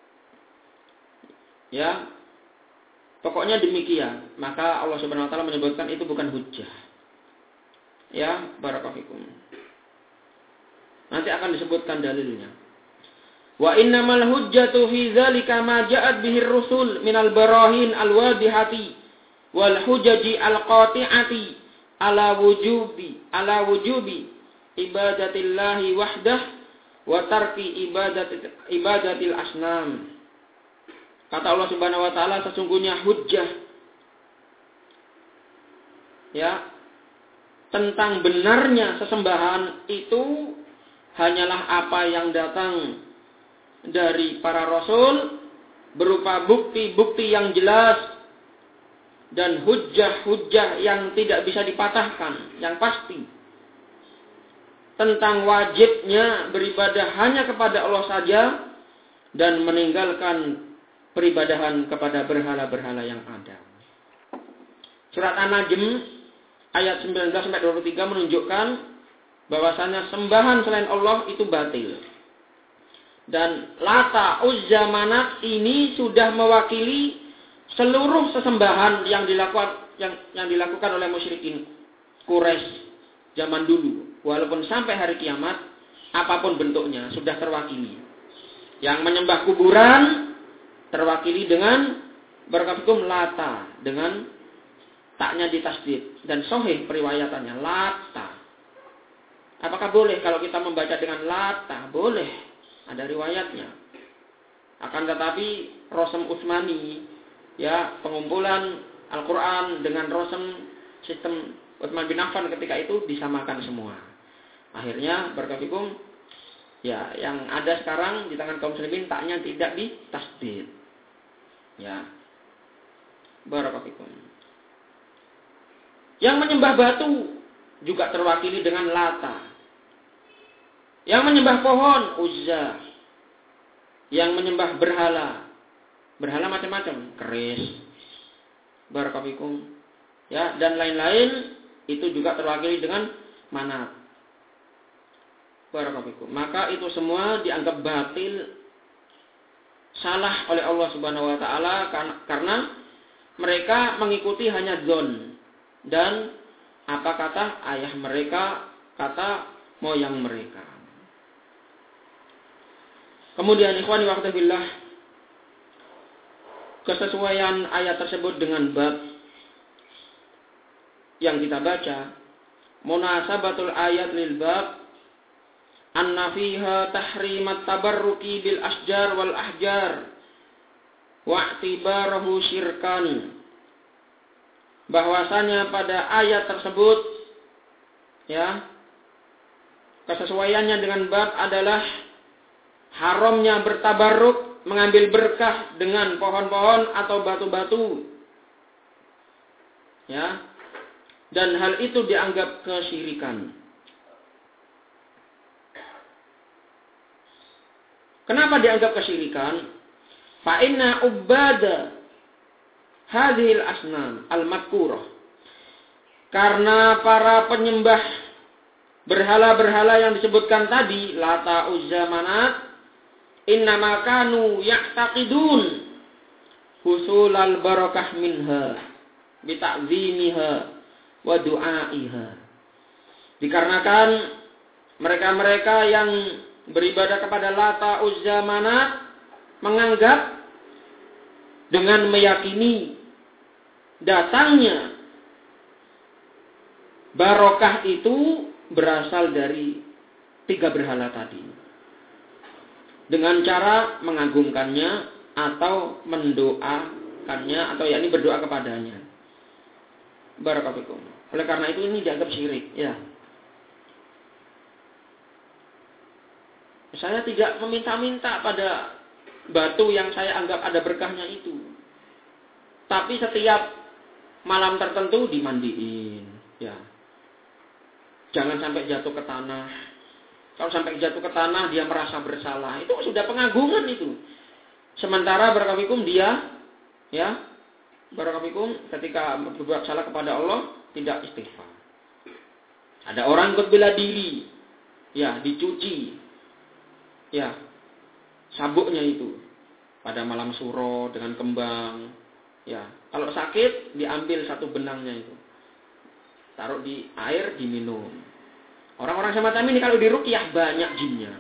ya, pokoknya demikian. Maka Allah Subhanahu wa taala menyebutkan itu bukan hujjah. Ya, barakallahu fikum. Nanti akan disebutkan dalilnya. Wa innamal hujjatu fi dzalika ma ja'at bihi ar-rusul minal barahin al-wadihati wal hujaji al-qati'ati ala wujubi ibadatillahi wahdah wa tarki ibadatil asnam. Kata Allah Subhanahu wa taala, sesungguhnya hujjah ya tentang benarnya sesembahan itu hanyalah apa yang datang dari para rasul berupa bukti-bukti yang jelas dan hujjah-hujjah yang tidak bisa dipatahkan, yang pasti tentang wajibnya beribadah hanya kepada Allah saja dan meninggalkan peribadahan kepada berhala-berhala yang ada. Surat An-Najm ayat 19-23 menunjukkan bahwasanya sembahan selain Allah itu batil. Dan Lata, Uzza, Manat ini sudah mewakili seluruh sesembahan yang dilakukan oleh musyrikin Quraisy zaman dulu. Walaupun sampai hari kiamat, apapun bentuknya sudah terwakili. Yang menyembah kuburan terwakili dengan berkafum Lata dengan taknya ditasdid dan sahih periwayatannya Lata. Apakah boleh kalau kita membaca dengan Lata? Boleh. Ada riwayatnya. Akan tetapi Rosem Utsmani, ya, pengumpulan Al-Quran dengan Rosem sistem Utsman bin Affan ketika itu disamakan semua. Akhirnya berkafikum, ya, yang ada sekarang di tangan kaum muslimin taknya tidak ditasdid. Ya, barakallahu. Yang menyembah batu juga terwakili dengan Lata. Yang menyembah pohon, Uzza. Yang menyembah berhala. Berhala macam-macam, keris, barakallahu. Ya, dan lain-lain itu juga terwakili dengan Manat. Barakallahu. Maka itu semua dianggap batil, salah oleh Allah Subhanahu wa taala karena mereka mengikuti hanya dzon dan apa kata ayah mereka, kata moyang mereka. Kemudian ikhwani wa akhwati, kesesuaian ayat tersebut dengan bab yang kita baca, munasabatul ayat lil bab anna fiha tahrimat tabarruki bil asjar wal ahjar wa i'tibarahu syirkan. Bahwasanya pada ayat tersebut, ya, kesesuaiannya dengan bab adalah haramnya bertabarruk, mengambil berkah dengan pohon-pohon atau batu-batu. Ya. Dan hal itu dianggap kesyirikan. Kenapa dianggap kesyirikan? Fa inna ubada hadhil asnam al-madkurah. Karena para penyembah berhala-berhala yang disebutkan tadi, Lata, Uzza, Manat, innama kanu ya'taqidun husulal barakah minha bita'zimiha wa du'aiha. Dikarenakan mereka-mereka yang beribadah kepada Lata, Uzza, Manat menganggap dengan meyakini datangnya barokah itu berasal dari 3 berhala tadi, dengan cara mengagungkannya atau mendoakannya atau yakni berdoa kepadanya. Barakallahu fikum. Oleh karena itu ini dianggap syirik, ya. Saya tidak meminta-minta pada batu yang saya anggap ada berkahnya itu. Tapi setiap malam tertentu dimandiin, ya. Jangan sampai jatuh ke tanah. Kalau sampai jatuh ke tanah dia merasa bersalah. Itu sudah pengagungan itu. Sementara barakallahu dia, ya, barakallahu ketika berbuat salah kepada Allah tidak istighfar. Ada orang ikut bela diri, ya, dicuci, ya, sabuknya itu pada malam suro dengan kembang, ya. Kalau sakit diambil satu benangnya itu, taruh di air diminum. Orang-orang semacam ini kalau diruqyah banyak jinnya.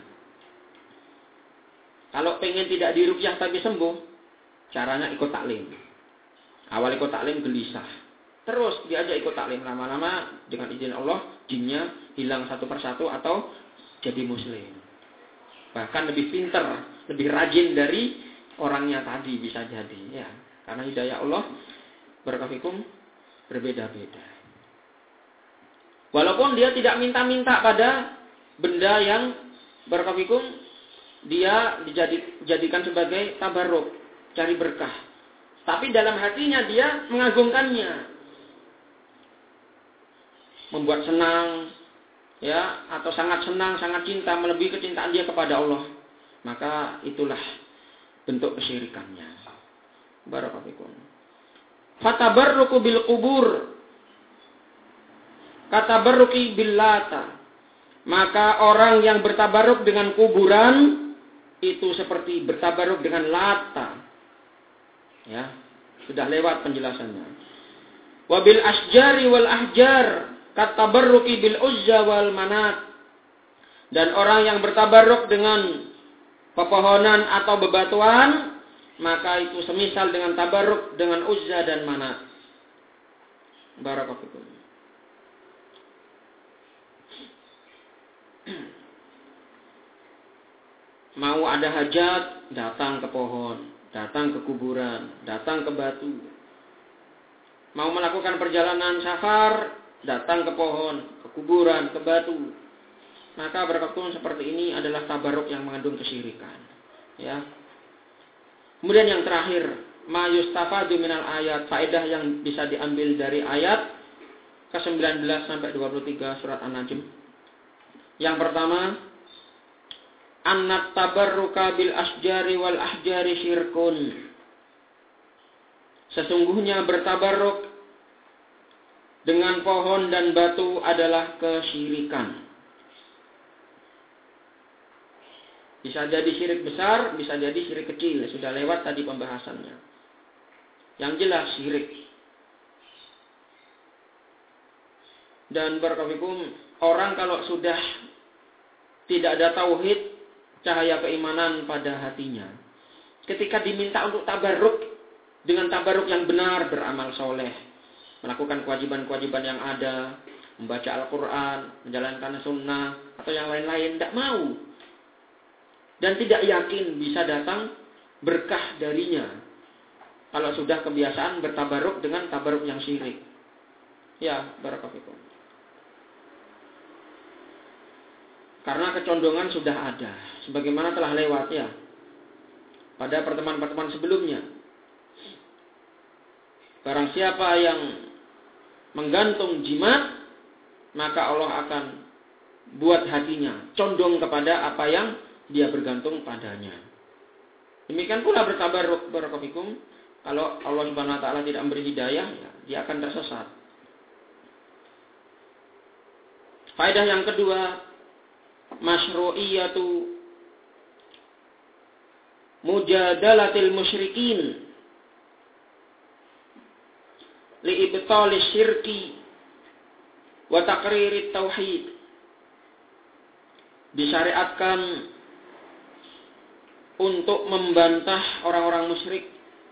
Kalau pengen tidak diruqyah tapi sembuh, caranya ikut taklim. Awal ikut taklim gelisah. Terus diajak ikut taklim, lama-lama dengan izin Allah jinnya hilang satu persatu atau jadi muslim. Bahkan lebih pintar, lebih rajin dari orangnya tadi bisa jadi, ya. Karena hidayah Allah barakallahu berbeda-beda. Walaupun dia tidak minta-minta pada benda yang barakallahu dia dijadikan sebagai tabarruk, cari berkah. Tapi dalam hatinya dia mengagungkannya. Membuat senang, ya, atau sangat senang, sangat cinta, melebihi kecintaan dia kepada Allah. Maka itulah bentuk kesyirikannya. Barakallahu. Fatabarruku bil qubur katabarruki bil lata. Maka orang yang bertabarruk dengan kuburan itu seperti bertabarruk dengan lata. Ya, sudah lewat penjelasannya. Wabil asjari wal ahjar katabarruki bil uzza wal manat. Dan orang yang bertabarruk dengan pepohonan atau bebatuan, maka itu semisal dengan tabarruk dengan uzza dan manat. Barakallahu. Mau ada hajat, datang ke pohon, datang ke kuburan, datang ke batu. Mau melakukan perjalanan safar, datang ke pohon, ke kuburan, ke batu. Maka barakallahu seperti ini adalah tabarruk yang mengandung kesyirikan. Ya. Kemudian yang terakhir, ma yustafadu minal ayat, faedah yang bisa diambil dari ayat ke-19 sampai 23 surat An-Najm. Yang pertama, annat tabarruka bil asjari wal ahjari syirkun. Sesungguhnya bertabarruk dengan pohon dan batu adalah kesyirikan. Bisa jadi syirik besar, bisa jadi syirik kecil. Sudah lewat tadi pembahasannya. Yang jelas syirik. Dan barakallahu orang kalau sudah tidak ada tauhid, cahaya keimanan pada hatinya, ketika diminta untuk tabarruk dengan tabarruk yang benar, beramal soleh, melakukan kewajiban-kewajiban yang ada, membaca Al-Quran, menjalankan sunnah, atau yang lain-lain, tidak mau. Dan tidak yakin bisa datang berkah darinya. Kalau sudah kebiasaan bertabarruk dengan tabarruk yang syirik. Ya, barakallahu. Karena kecondongan sudah ada. Sebagaimana telah lewat ya. Pada pertemuan-pertemuan sebelumnya. Barang siapa yang menggantung jimat, maka Allah akan buat hatinya condong kepada apa yang dia bergantung padanya. Demikian pula bertabarruk barakallahu. Kalau Allah Subhanahu wa taala tidak memberi hidayah, ya, dia akan tersesat. Faedah yang kedua, masyru'iyatu mujadalatil musyrikin li ibtalis syirki wa taqririt tauhid. Disyariatkan untuk membantah orang-orang musyrik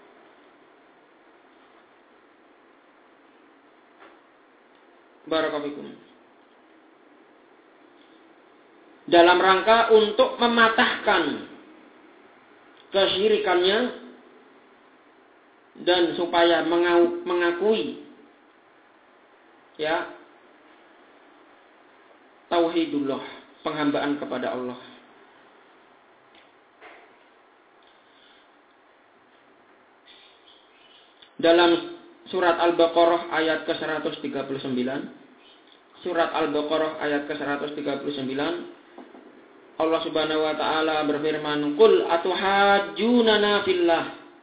barakallahu dalam rangka untuk mematahkan kesyirikannya dan supaya mengakui ya tauhidullah, penghambaan kepada Allah. Dalam surat Al-Baqarah ayat ke-139. Surat Al-Baqarah ayat ke-139. Allah Subhanahu wa taala berfirman, "Qul atuhajjunana fillah."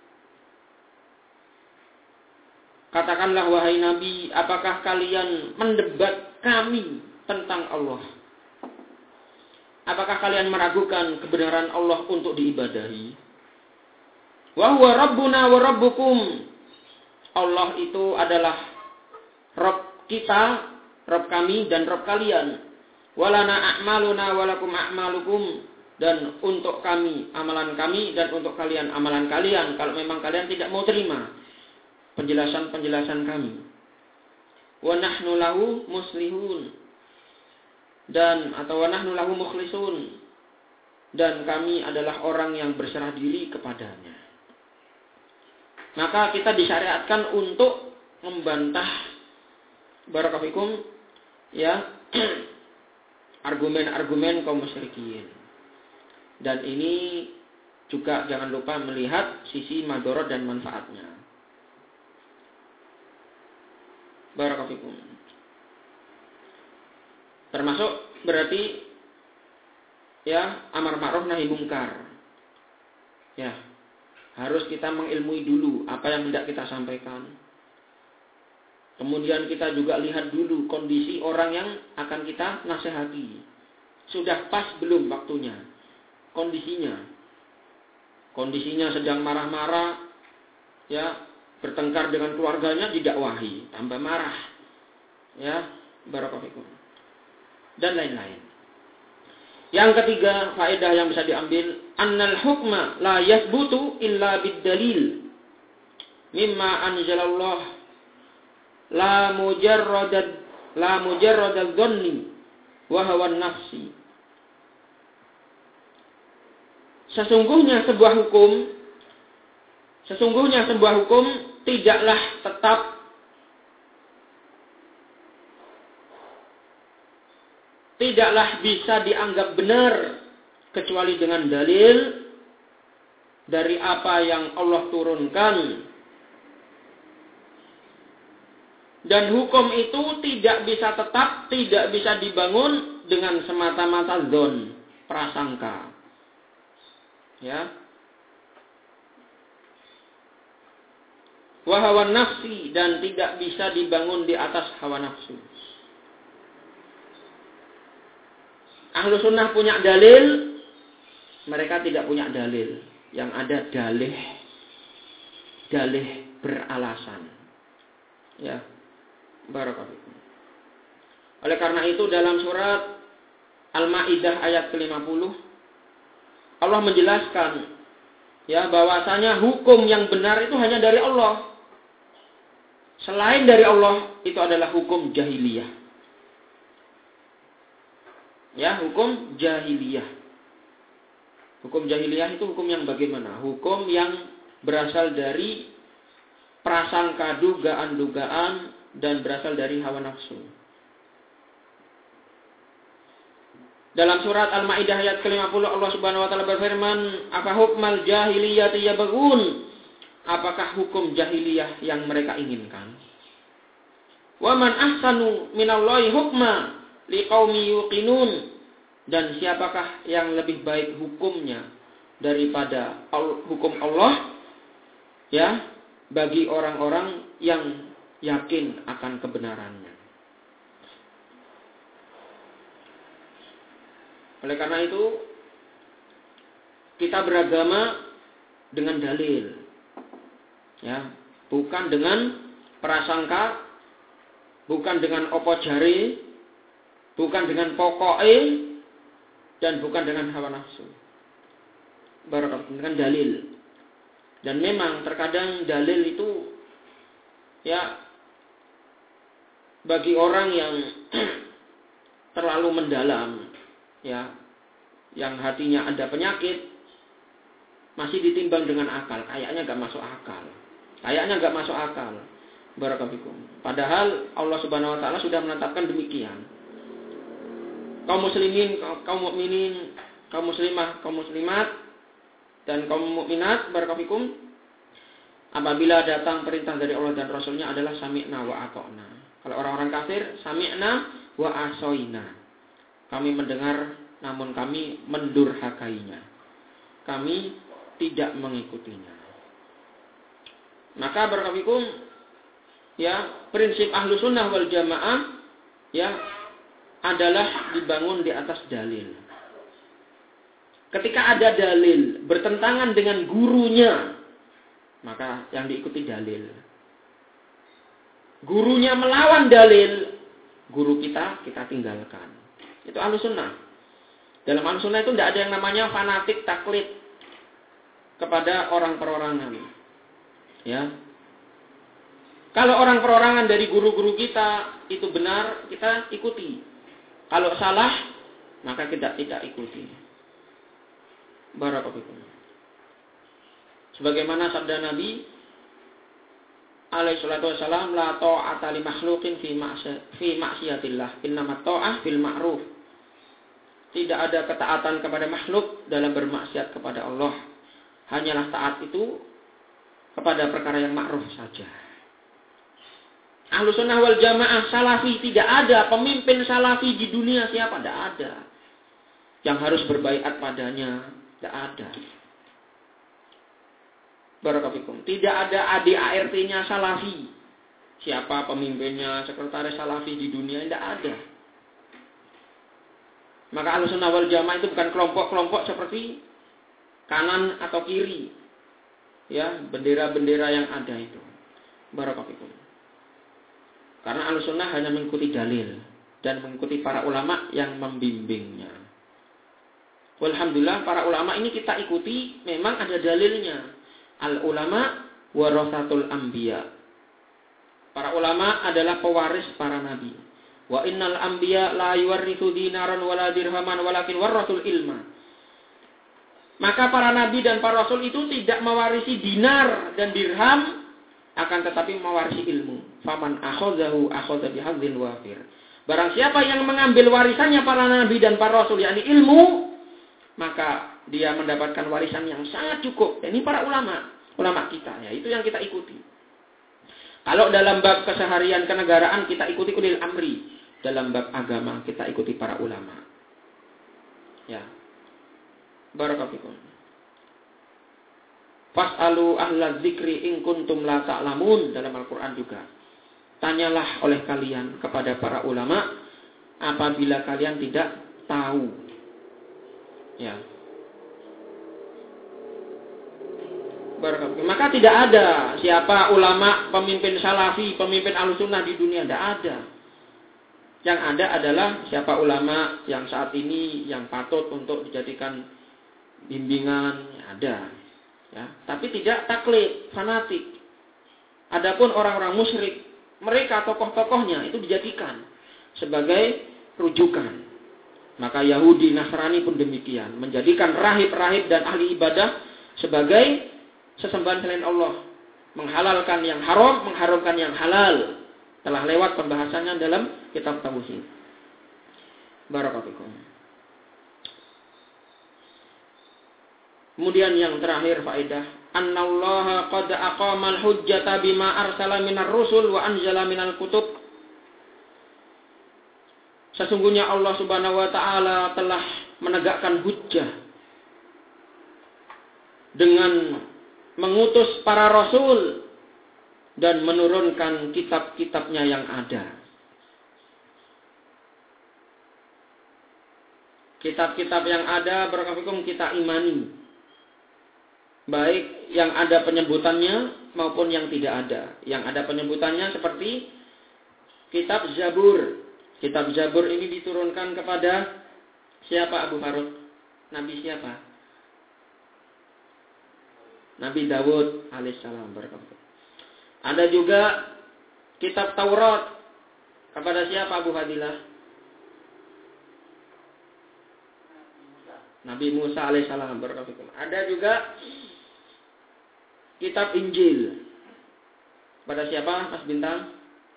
Katakanlah wahai Nabi, apakah kalian mendebat kami tentang Allah? Apakah kalian meragukan kebenaran Allah untuk diibadahi? Wa huwa rabbuna wa rabbukum. Allah itu adalah Rabb kita, Rabb kami dan Rabb kalian. Walana a'maluna walakum a'malukum. Dan untuk kami amalan kami dan untuk kalian amalan kalian. Kalau memang kalian tidak mau terima penjelasan-penjelasan kami. Wa nahnu lahu muslihun. Dan atau wa nahnu lahu mukhlisun. Dan kami adalah orang yang berserah diri kepadanya. Maka kita disyariatkan untuk membantah barakallahu ya argumen-argumen kaum musyrikin. Dan ini juga jangan lupa melihat sisi madharat dan manfaatnya. Barakallahu. Termasuk berarti ya amar ma'ruf nahi mungkar. Ya. Harus kita mengilmui dulu apa yang hendak kita sampaikan. Kemudian kita juga lihat dulu kondisi orang yang akan kita nasihati. Sudah pas belum waktunya? Kondisinya. Kondisinya sedang marah-marah, ya, bertengkar dengan keluarganya didakwahi, tambah marah. Ya, barakallahu. Dan lain-lain. Yang ketiga, faedah yang bisa diambil, annal hukma la yathbutu illa bid-dalil mimma anzalallah la mujarradad dhanni wa hawan nafsi. Sesungguhnya sebuah hukum tidaklah tetap bisa dianggap benar kecuali dengan dalil dari apa yang Allah turunkan. Dan hukum itu tidak bisa tetap, tidak bisa dibangun dengan semata-mata dzon, prasangka. Ya. Wa hawa nafsi, dan tidak bisa dibangun di atas hawa nafsu. Ahlu sunnah punya dalil, mereka tidak punya dalil. Yang ada dalih beralasan. Ya, barakallahu. Oleh karena itu dalam surat Al-Maidah ayat ke-50 Allah menjelaskan ya bahwasanya hukum yang benar itu hanya dari Allah. Selain dari Allah itu adalah hukum jahiliyah. Ya, hukum jahiliyah. Hukum jahiliyah itu hukum yang bagaimana? Hukum yang berasal dari prasangka, dugaan-dugaan, dan berasal dari hawa nafsu. Dalam surat Al-Maidah ayat ke-50 Allah Subhanahu wa taala berfirman, "Apa hukmal jahiliyati yabghun?" Apakah hukum jahiliyah yang mereka inginkan? "Wa man ahsanu minallahi hukma liqaumi yuqinun." Dan siapakah yang lebih baik hukumnya daripada hukum Allah ya bagi orang-orang yang yakin akan kebenarannya. Oleh karena itu kita beragama dengan dalil. Ya, bukan dengan prasangka, bukan dengan opo jare, bukan dengan pokoke, dan bukan dengan hawa nafsu. Barakallahu, dengan dalil. Dan memang terkadang dalil itu ya bagi orang yang terlalu mendalam, ya, yang hatinya ada penyakit, masih ditimbang dengan akal. Kayaknya gak masuk akal. Barakallahu. Padahal Allah Subhanahu wa taala sudah menetapkan demikian. Kaum muslimin, kaum mukminin, kaum muslimah, kaum muslimat, dan kaum mukminat, barakallahu fikum, apabila datang perintah dari Allah dan Rasulnya adalah sami'na wa ata'na. Kalau orang-orang kafir, sami'na wa asoina. Kami mendengar, namun kami mendurhakainya. Kami tidak mengikutinya. Maka barakallahu ya, prinsip ahlu sunnah wal jamaah ya adalah dibangun di atas dalil. Ketika ada dalil bertentangan dengan gurunya, maka yang diikuti dalil. Gurunya melawan dalil, guru kita tinggalkan. Itu ahlu sunnah. Dalam ahlu sunnah itu tidak ada yang namanya fanatik taklid kepada orang perorangan. Ya. Kalau orang perorangan dari guru-guru kita itu benar, kita ikuti. Kalau salah, maka kita tidak ikuti. Barakallahu fikum. Sebagaimana sabda Nabi alaihi salatu wasallam, la ta'ata li makhluqin fi ma'siyatillah, innamat ta'ah fil ma'ruf. Tidak ada ketaatan kepada makhluk dalam bermaksiat kepada Allah. Hanyalah taat itu kepada perkara yang ma'ruf saja. Ahlu sunnah wal jamaah salafi, tidak ada pemimpin salafi di dunia siapa? Tidak ada. Yang harus berbaiat padanya, tidak ada. Barakallahu. Tidak ada ADART-nya salafi. Siapa pemimpinnya, sekretaris salafi di dunia, tidak ada. Maka ahlu sunnah wal jamaah itu bukan kelompok-kelompok seperti kanan atau kiri. Ya, bendera-bendera yang ada itu. Barakallahu. Karena Ahlussunnah hanya mengikuti dalil dan mengikuti para ulama yang membimbingnya. Alhamdulillah para ulama ini kita ikuti memang ada dalilnya. Al ulama warasatul anbiya. Para ulama adalah pewaris para nabi. Wa innal anbiya la yuwarrithu dinaran wala dirhaman walakin warasul ilma. Maka para nabi dan para rasul itu tidak mewarisi dinar dan dirham, akan tetapi mewarisi ilmu. Faman akhadzahu akhadza bihadzin wafir. Barang siapa yang mengambil warisannya para nabi dan para rasul, yakni ilmu, maka dia mendapatkan warisan yang sangat cukup. Ini para ulama kita, ya itu yang kita ikuti. Kalau dalam bab keseharian kenegaraan kita ikuti ulil amri, dalam bab agama kita ikuti para ulama. Ya. Barakallahu. Fas'alu ahla dzikri in kuntum la ta'lamun, dalam Al-Qur'an juga. Tanyalah oleh kalian kepada para ulama apabila kalian tidak tahu. Ya. Barakallahu. Maka tidak ada siapa ulama, pemimpin salafi, pemimpin Ahlussunnah di dunia, tidak ada. Yang ada adalah siapa ulama yang saat ini yang patut untuk dijadikan bimbingan, ada. Ya, tapi tidak taklid, fanatik. Adapun orang-orang musyrik, mereka tokoh-tokohnya itu dijadikan sebagai rujukan. Maka Yahudi, Nasrani pun demikian, menjadikan rahib-rahib dan ahli ibadah sebagai sesembahan selain Allah, menghalalkan yang haram, mengharamkan yang halal. Telah lewat pembahasannya dalam kitab Tauhid. Barakallahu. Kemudian yang terakhir faedah, annallaha qad aqamal hujjata bima arsala minar rusul wa anzala minal kutub. Sesungguhnya Allah Subhanahu wa taala telah menegakkan hujjah dengan mengutus para rasul dan menurunkan kitab-kitabnya yang ada. Kitab-kitab yang ada barakallahu kita imani. Baik yang ada penyebutannya maupun yang tidak ada. Yang ada penyebutannya seperti kitab Zabur. Kitab Zabur ini diturunkan kepada siapa Abu Farud? Nabi siapa? Nabi Dawud alaihissalam. Ada juga kitab Taurat kepada siapa Abu Fadilah? Nabi Musa alaihissalam. Ada juga kitab Injil pada siapa Mas Bintang?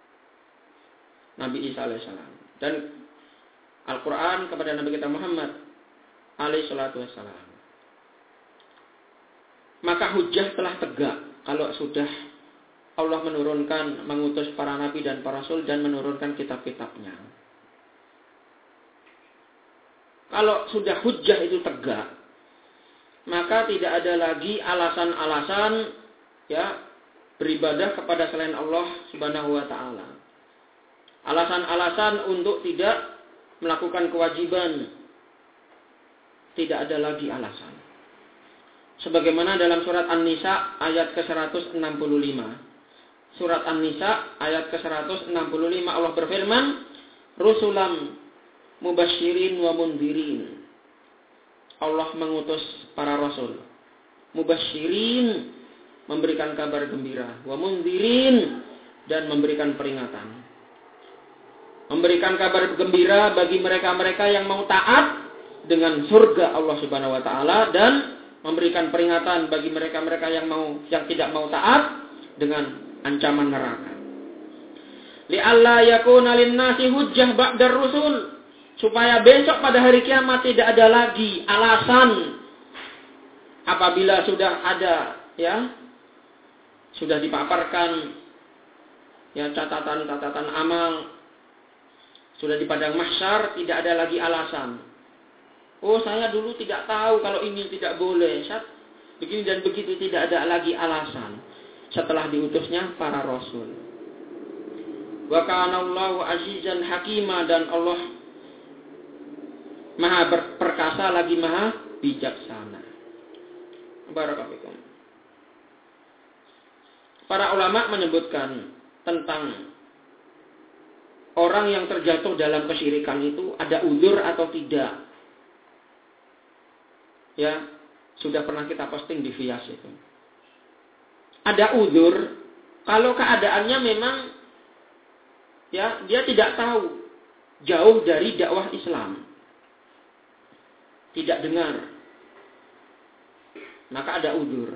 Nabi Isa alaihissalam. Dan Al-Quran kepada Nabi kita Muhammad alaihissalatu wassalam. Maka hujjah telah tegak. kalau sudah Allah menurunkan, mengutus para nabi dan para rasul dan menurunkan kitab-kitabnya. Kalau sudah hujjah itu tegak, maka tidak ada lagi alasan-alasan ya beribadah kepada selain Allah Subhanahu wa taala. Alasan-alasan untuk tidak melakukan kewajiban, tidak ada lagi alasan. Sebagaimana dalam surat An-Nisa ayat ke-165. Surat An-Nisa ayat ke-165 Allah berfirman, "Rusulam mubasysyirin wa mundhirin." Allah mengutus para rasul. Mubasysyirin, memberikan kabar gembira, wa mundhirin, dan memberikan peringatan. Memberikan kabar gembira bagi mereka-mereka yang mau taat dengan surga Allah Subhanahu wa taala, dan memberikan peringatan bagi mereka-mereka yang tidak mau taat dengan ancaman neraka. Li'alla yakuna lin-nasi hujjah ba'dar rusul, supaya besok pada hari kiamat tidak ada lagi alasan apabila sudah ada sudah dipaparkan catatan-catatan amal, sudah di padang mahsyar, tidak ada lagi alasan. Oh, saya dulu tidak tahu kalau ini tidak boleh. Begini dan begitu, tidak ada lagi alasan. Setelah diutusnya para rasul. Wa kana Allahu azizan hakima, dan Allah Maha perkasa lagi Maha bijaksana. Barakallahu. Para ulama menyebutkan tentang orang yang terjatuh dalam kesyirikan itu ada uzur atau tidak. Ya, sudah pernah kita posting di Vias itu. Ada uzur kalau keadaannya memang dia tidak tahu, jauh dari dakwah Islam, tidak dengar, maka ada uzur.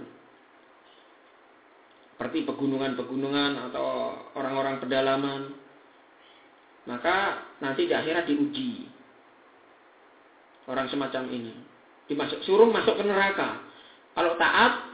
Seperti pegunungan-pegunungan atau orang-orang pedalaman, maka nanti di akhirat diuji orang semacam ini. Suruh masuk ke neraka. Kalau taat,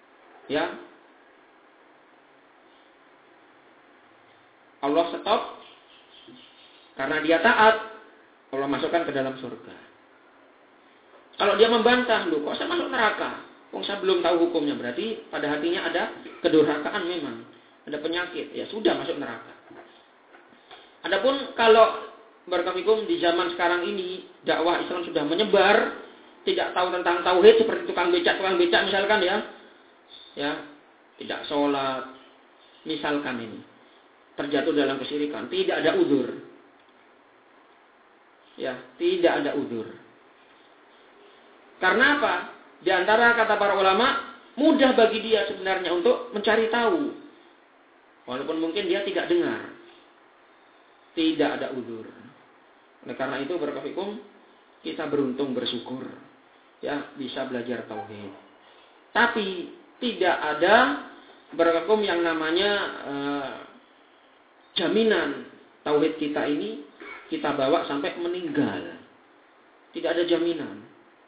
Allah stop. Karena dia taat, Allah masukkan ke dalam surga. Kalau dia membantah, kok saya masuk neraka? Saya belum tahu hukumnya. Berarti pada hatinya ada kedurhakaan memang. Ada penyakit. Ya sudah masuk neraka. Adapun kalau barakallahu di zaman sekarang ini, dakwah Islam sudah menyebar, tidak tahu tentang tauhid, seperti tukang becak misalkan tidak sholat, misalkan ini terjatuh dalam kesyirikan, tidak ada uzur, tidak ada uzur. Karena apa? Di antara kata para ulama, mudah bagi dia sebenarnya untuk mencari tahu, walaupun mungkin dia tidak dengar, tidak ada uzur. Oleh karena itu barakallahu kita beruntung, bersyukur bisa belajar tauhid. Tapi tidak ada barakallahu yang namanya jaminan tauhid kita ini kita bawa sampai meninggal. Tidak ada jaminan.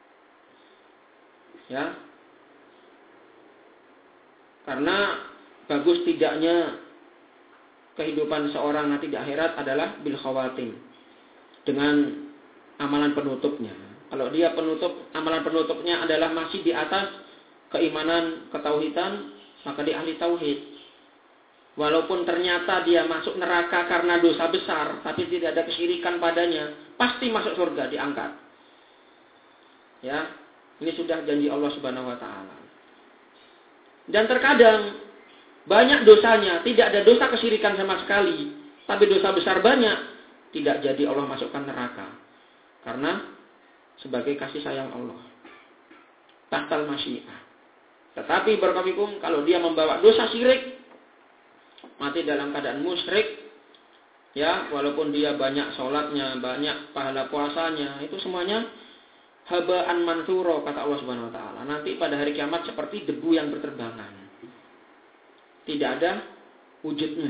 Karena bagus tidaknya kehidupan seorang nanti di akhirat adalah bil khawatim, dengan amalan penutupnya. Kalau dia amalan penutupnya adalah masih di atas keimanan, ketauhidan, maka dia ahli tauhid. Walaupun ternyata dia masuk neraka karena dosa besar, tapi tidak ada kesyirikan padanya, pasti masuk surga, diangkat. Ini sudah janji Allah Subhanahu wa taala. Dan terkadang banyak dosanya, tidak ada dosa kesyirikan sama sekali, tapi dosa besar banyak, tidak jadi Allah masukkan neraka. Karena sebagai kasih sayang Allah. Tahtal masyiah. Tetapi barakallahu kalau dia membawa dosa syirik, mati dalam keadaan musyrik, walaupun dia banyak sholatnya, banyak pahala puasanya, itu semuanya habaan mansuro, kata Allah Subhanahu wa taala. Nanti pada hari kiamat seperti debu yang berterbangan. Tidak ada wujudnya.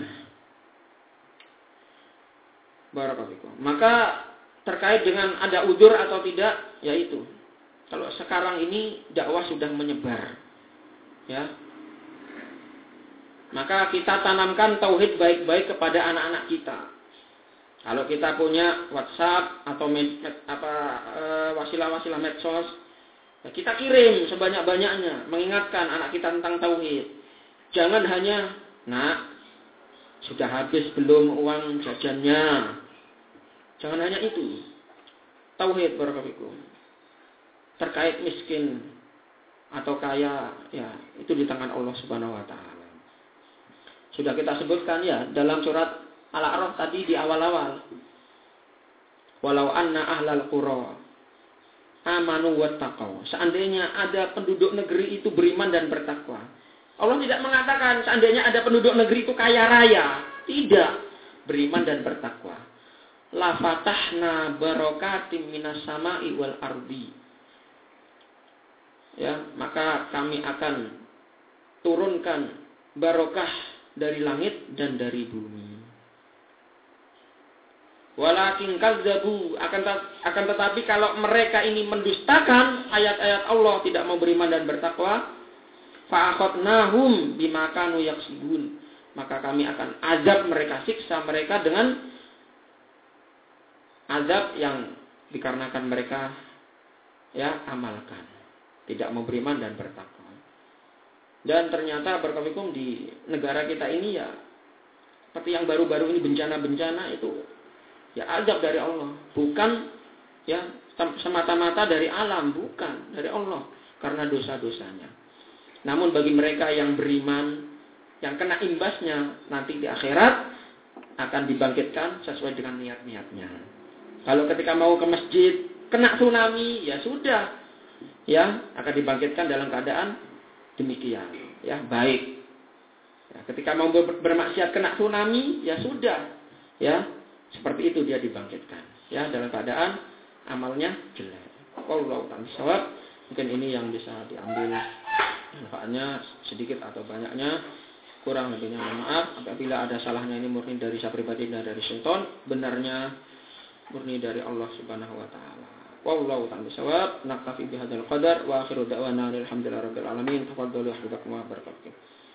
Barakallahu. Maka terkait dengan ada uzur atau tidak, yaitu kalau sekarang ini dakwah sudah menyebar, Maka kita tanamkan tauhid baik-baik kepada anak-anak kita. Kalau kita punya WhatsApp atau wasilah-wasilah medsos, ya kita kirim sebanyak-banyaknya mengingatkan anak kita tentang tauhid. Jangan hanya, "Nak, sudah habis belum uang jajannya?" Jangan hanya itu. Tauhid barakallahu. Terkait miskin atau kaya, ya itu di tangan Allah Subhanahu wa taala. Sudah kita sebutkan ya dalam surat Al-A'raf tadi di awal-awal. Walau anna ahlal qura amanu wattaqau. Seandainya ada penduduk negeri itu beriman dan bertakwa. Allah tidak mengatakan seandainya ada penduduk negeri itu kaya raya. Tidak. Beriman dan bertakwa. La fatahna barakatim minas sama'i wal ardi. Ya, maka kami akan turunkan barokah dari langit dan dari bumi. Walakin kazzabu, akan tetapi kalau mereka ini mendustakan ayat-ayat Allah, tidak mau beriman dan bertakwa, fa akhadnahum bima kanu yaksibun, maka kami akan azab mereka, siksa mereka dengan azab yang dikarenakan mereka ya amalkan, tidak mau beriman dan bertakwa. Dan ternyata berkabung di negara kita ini ya seperti yang baru-baru ini bencana-bencana itu ya azab dari Allah, bukan ya semata-mata dari alam, bukan dari Allah karena dosa-dosanya. Namun bagi mereka yang beriman, yang kena imbasnya nanti di akhirat akan dibangkitkan sesuai dengan niat-niatnya. Kalau ketika mau ke masjid kena tsunami, ya sudah, ya akan dibangkitkan dalam keadaan demikian, ya baik. Ya, ketika mau bermaksiat kena tsunami, ya sudah, ya. Seperti itu dia dibangkitkan, ya dalam keadaan amalnya jelek. Wallahu ta'ala shawab. Mungkin ini yang bisa diambil manfaatnya sedikit atau banyaknya. Kurang lebihnya mohon maaf. Apabila ada salahnya ini murni dari saya pribadi dan dari syaitan, benarnya murni dari Allah Subhanahu wa taala. Wallahu ta'ala shawab. Naktafi bihadzal qadar wa akhiru da'wana alhamdulillahirabbil alamin. Tafadhalu hafizakumullah wa barakatuh.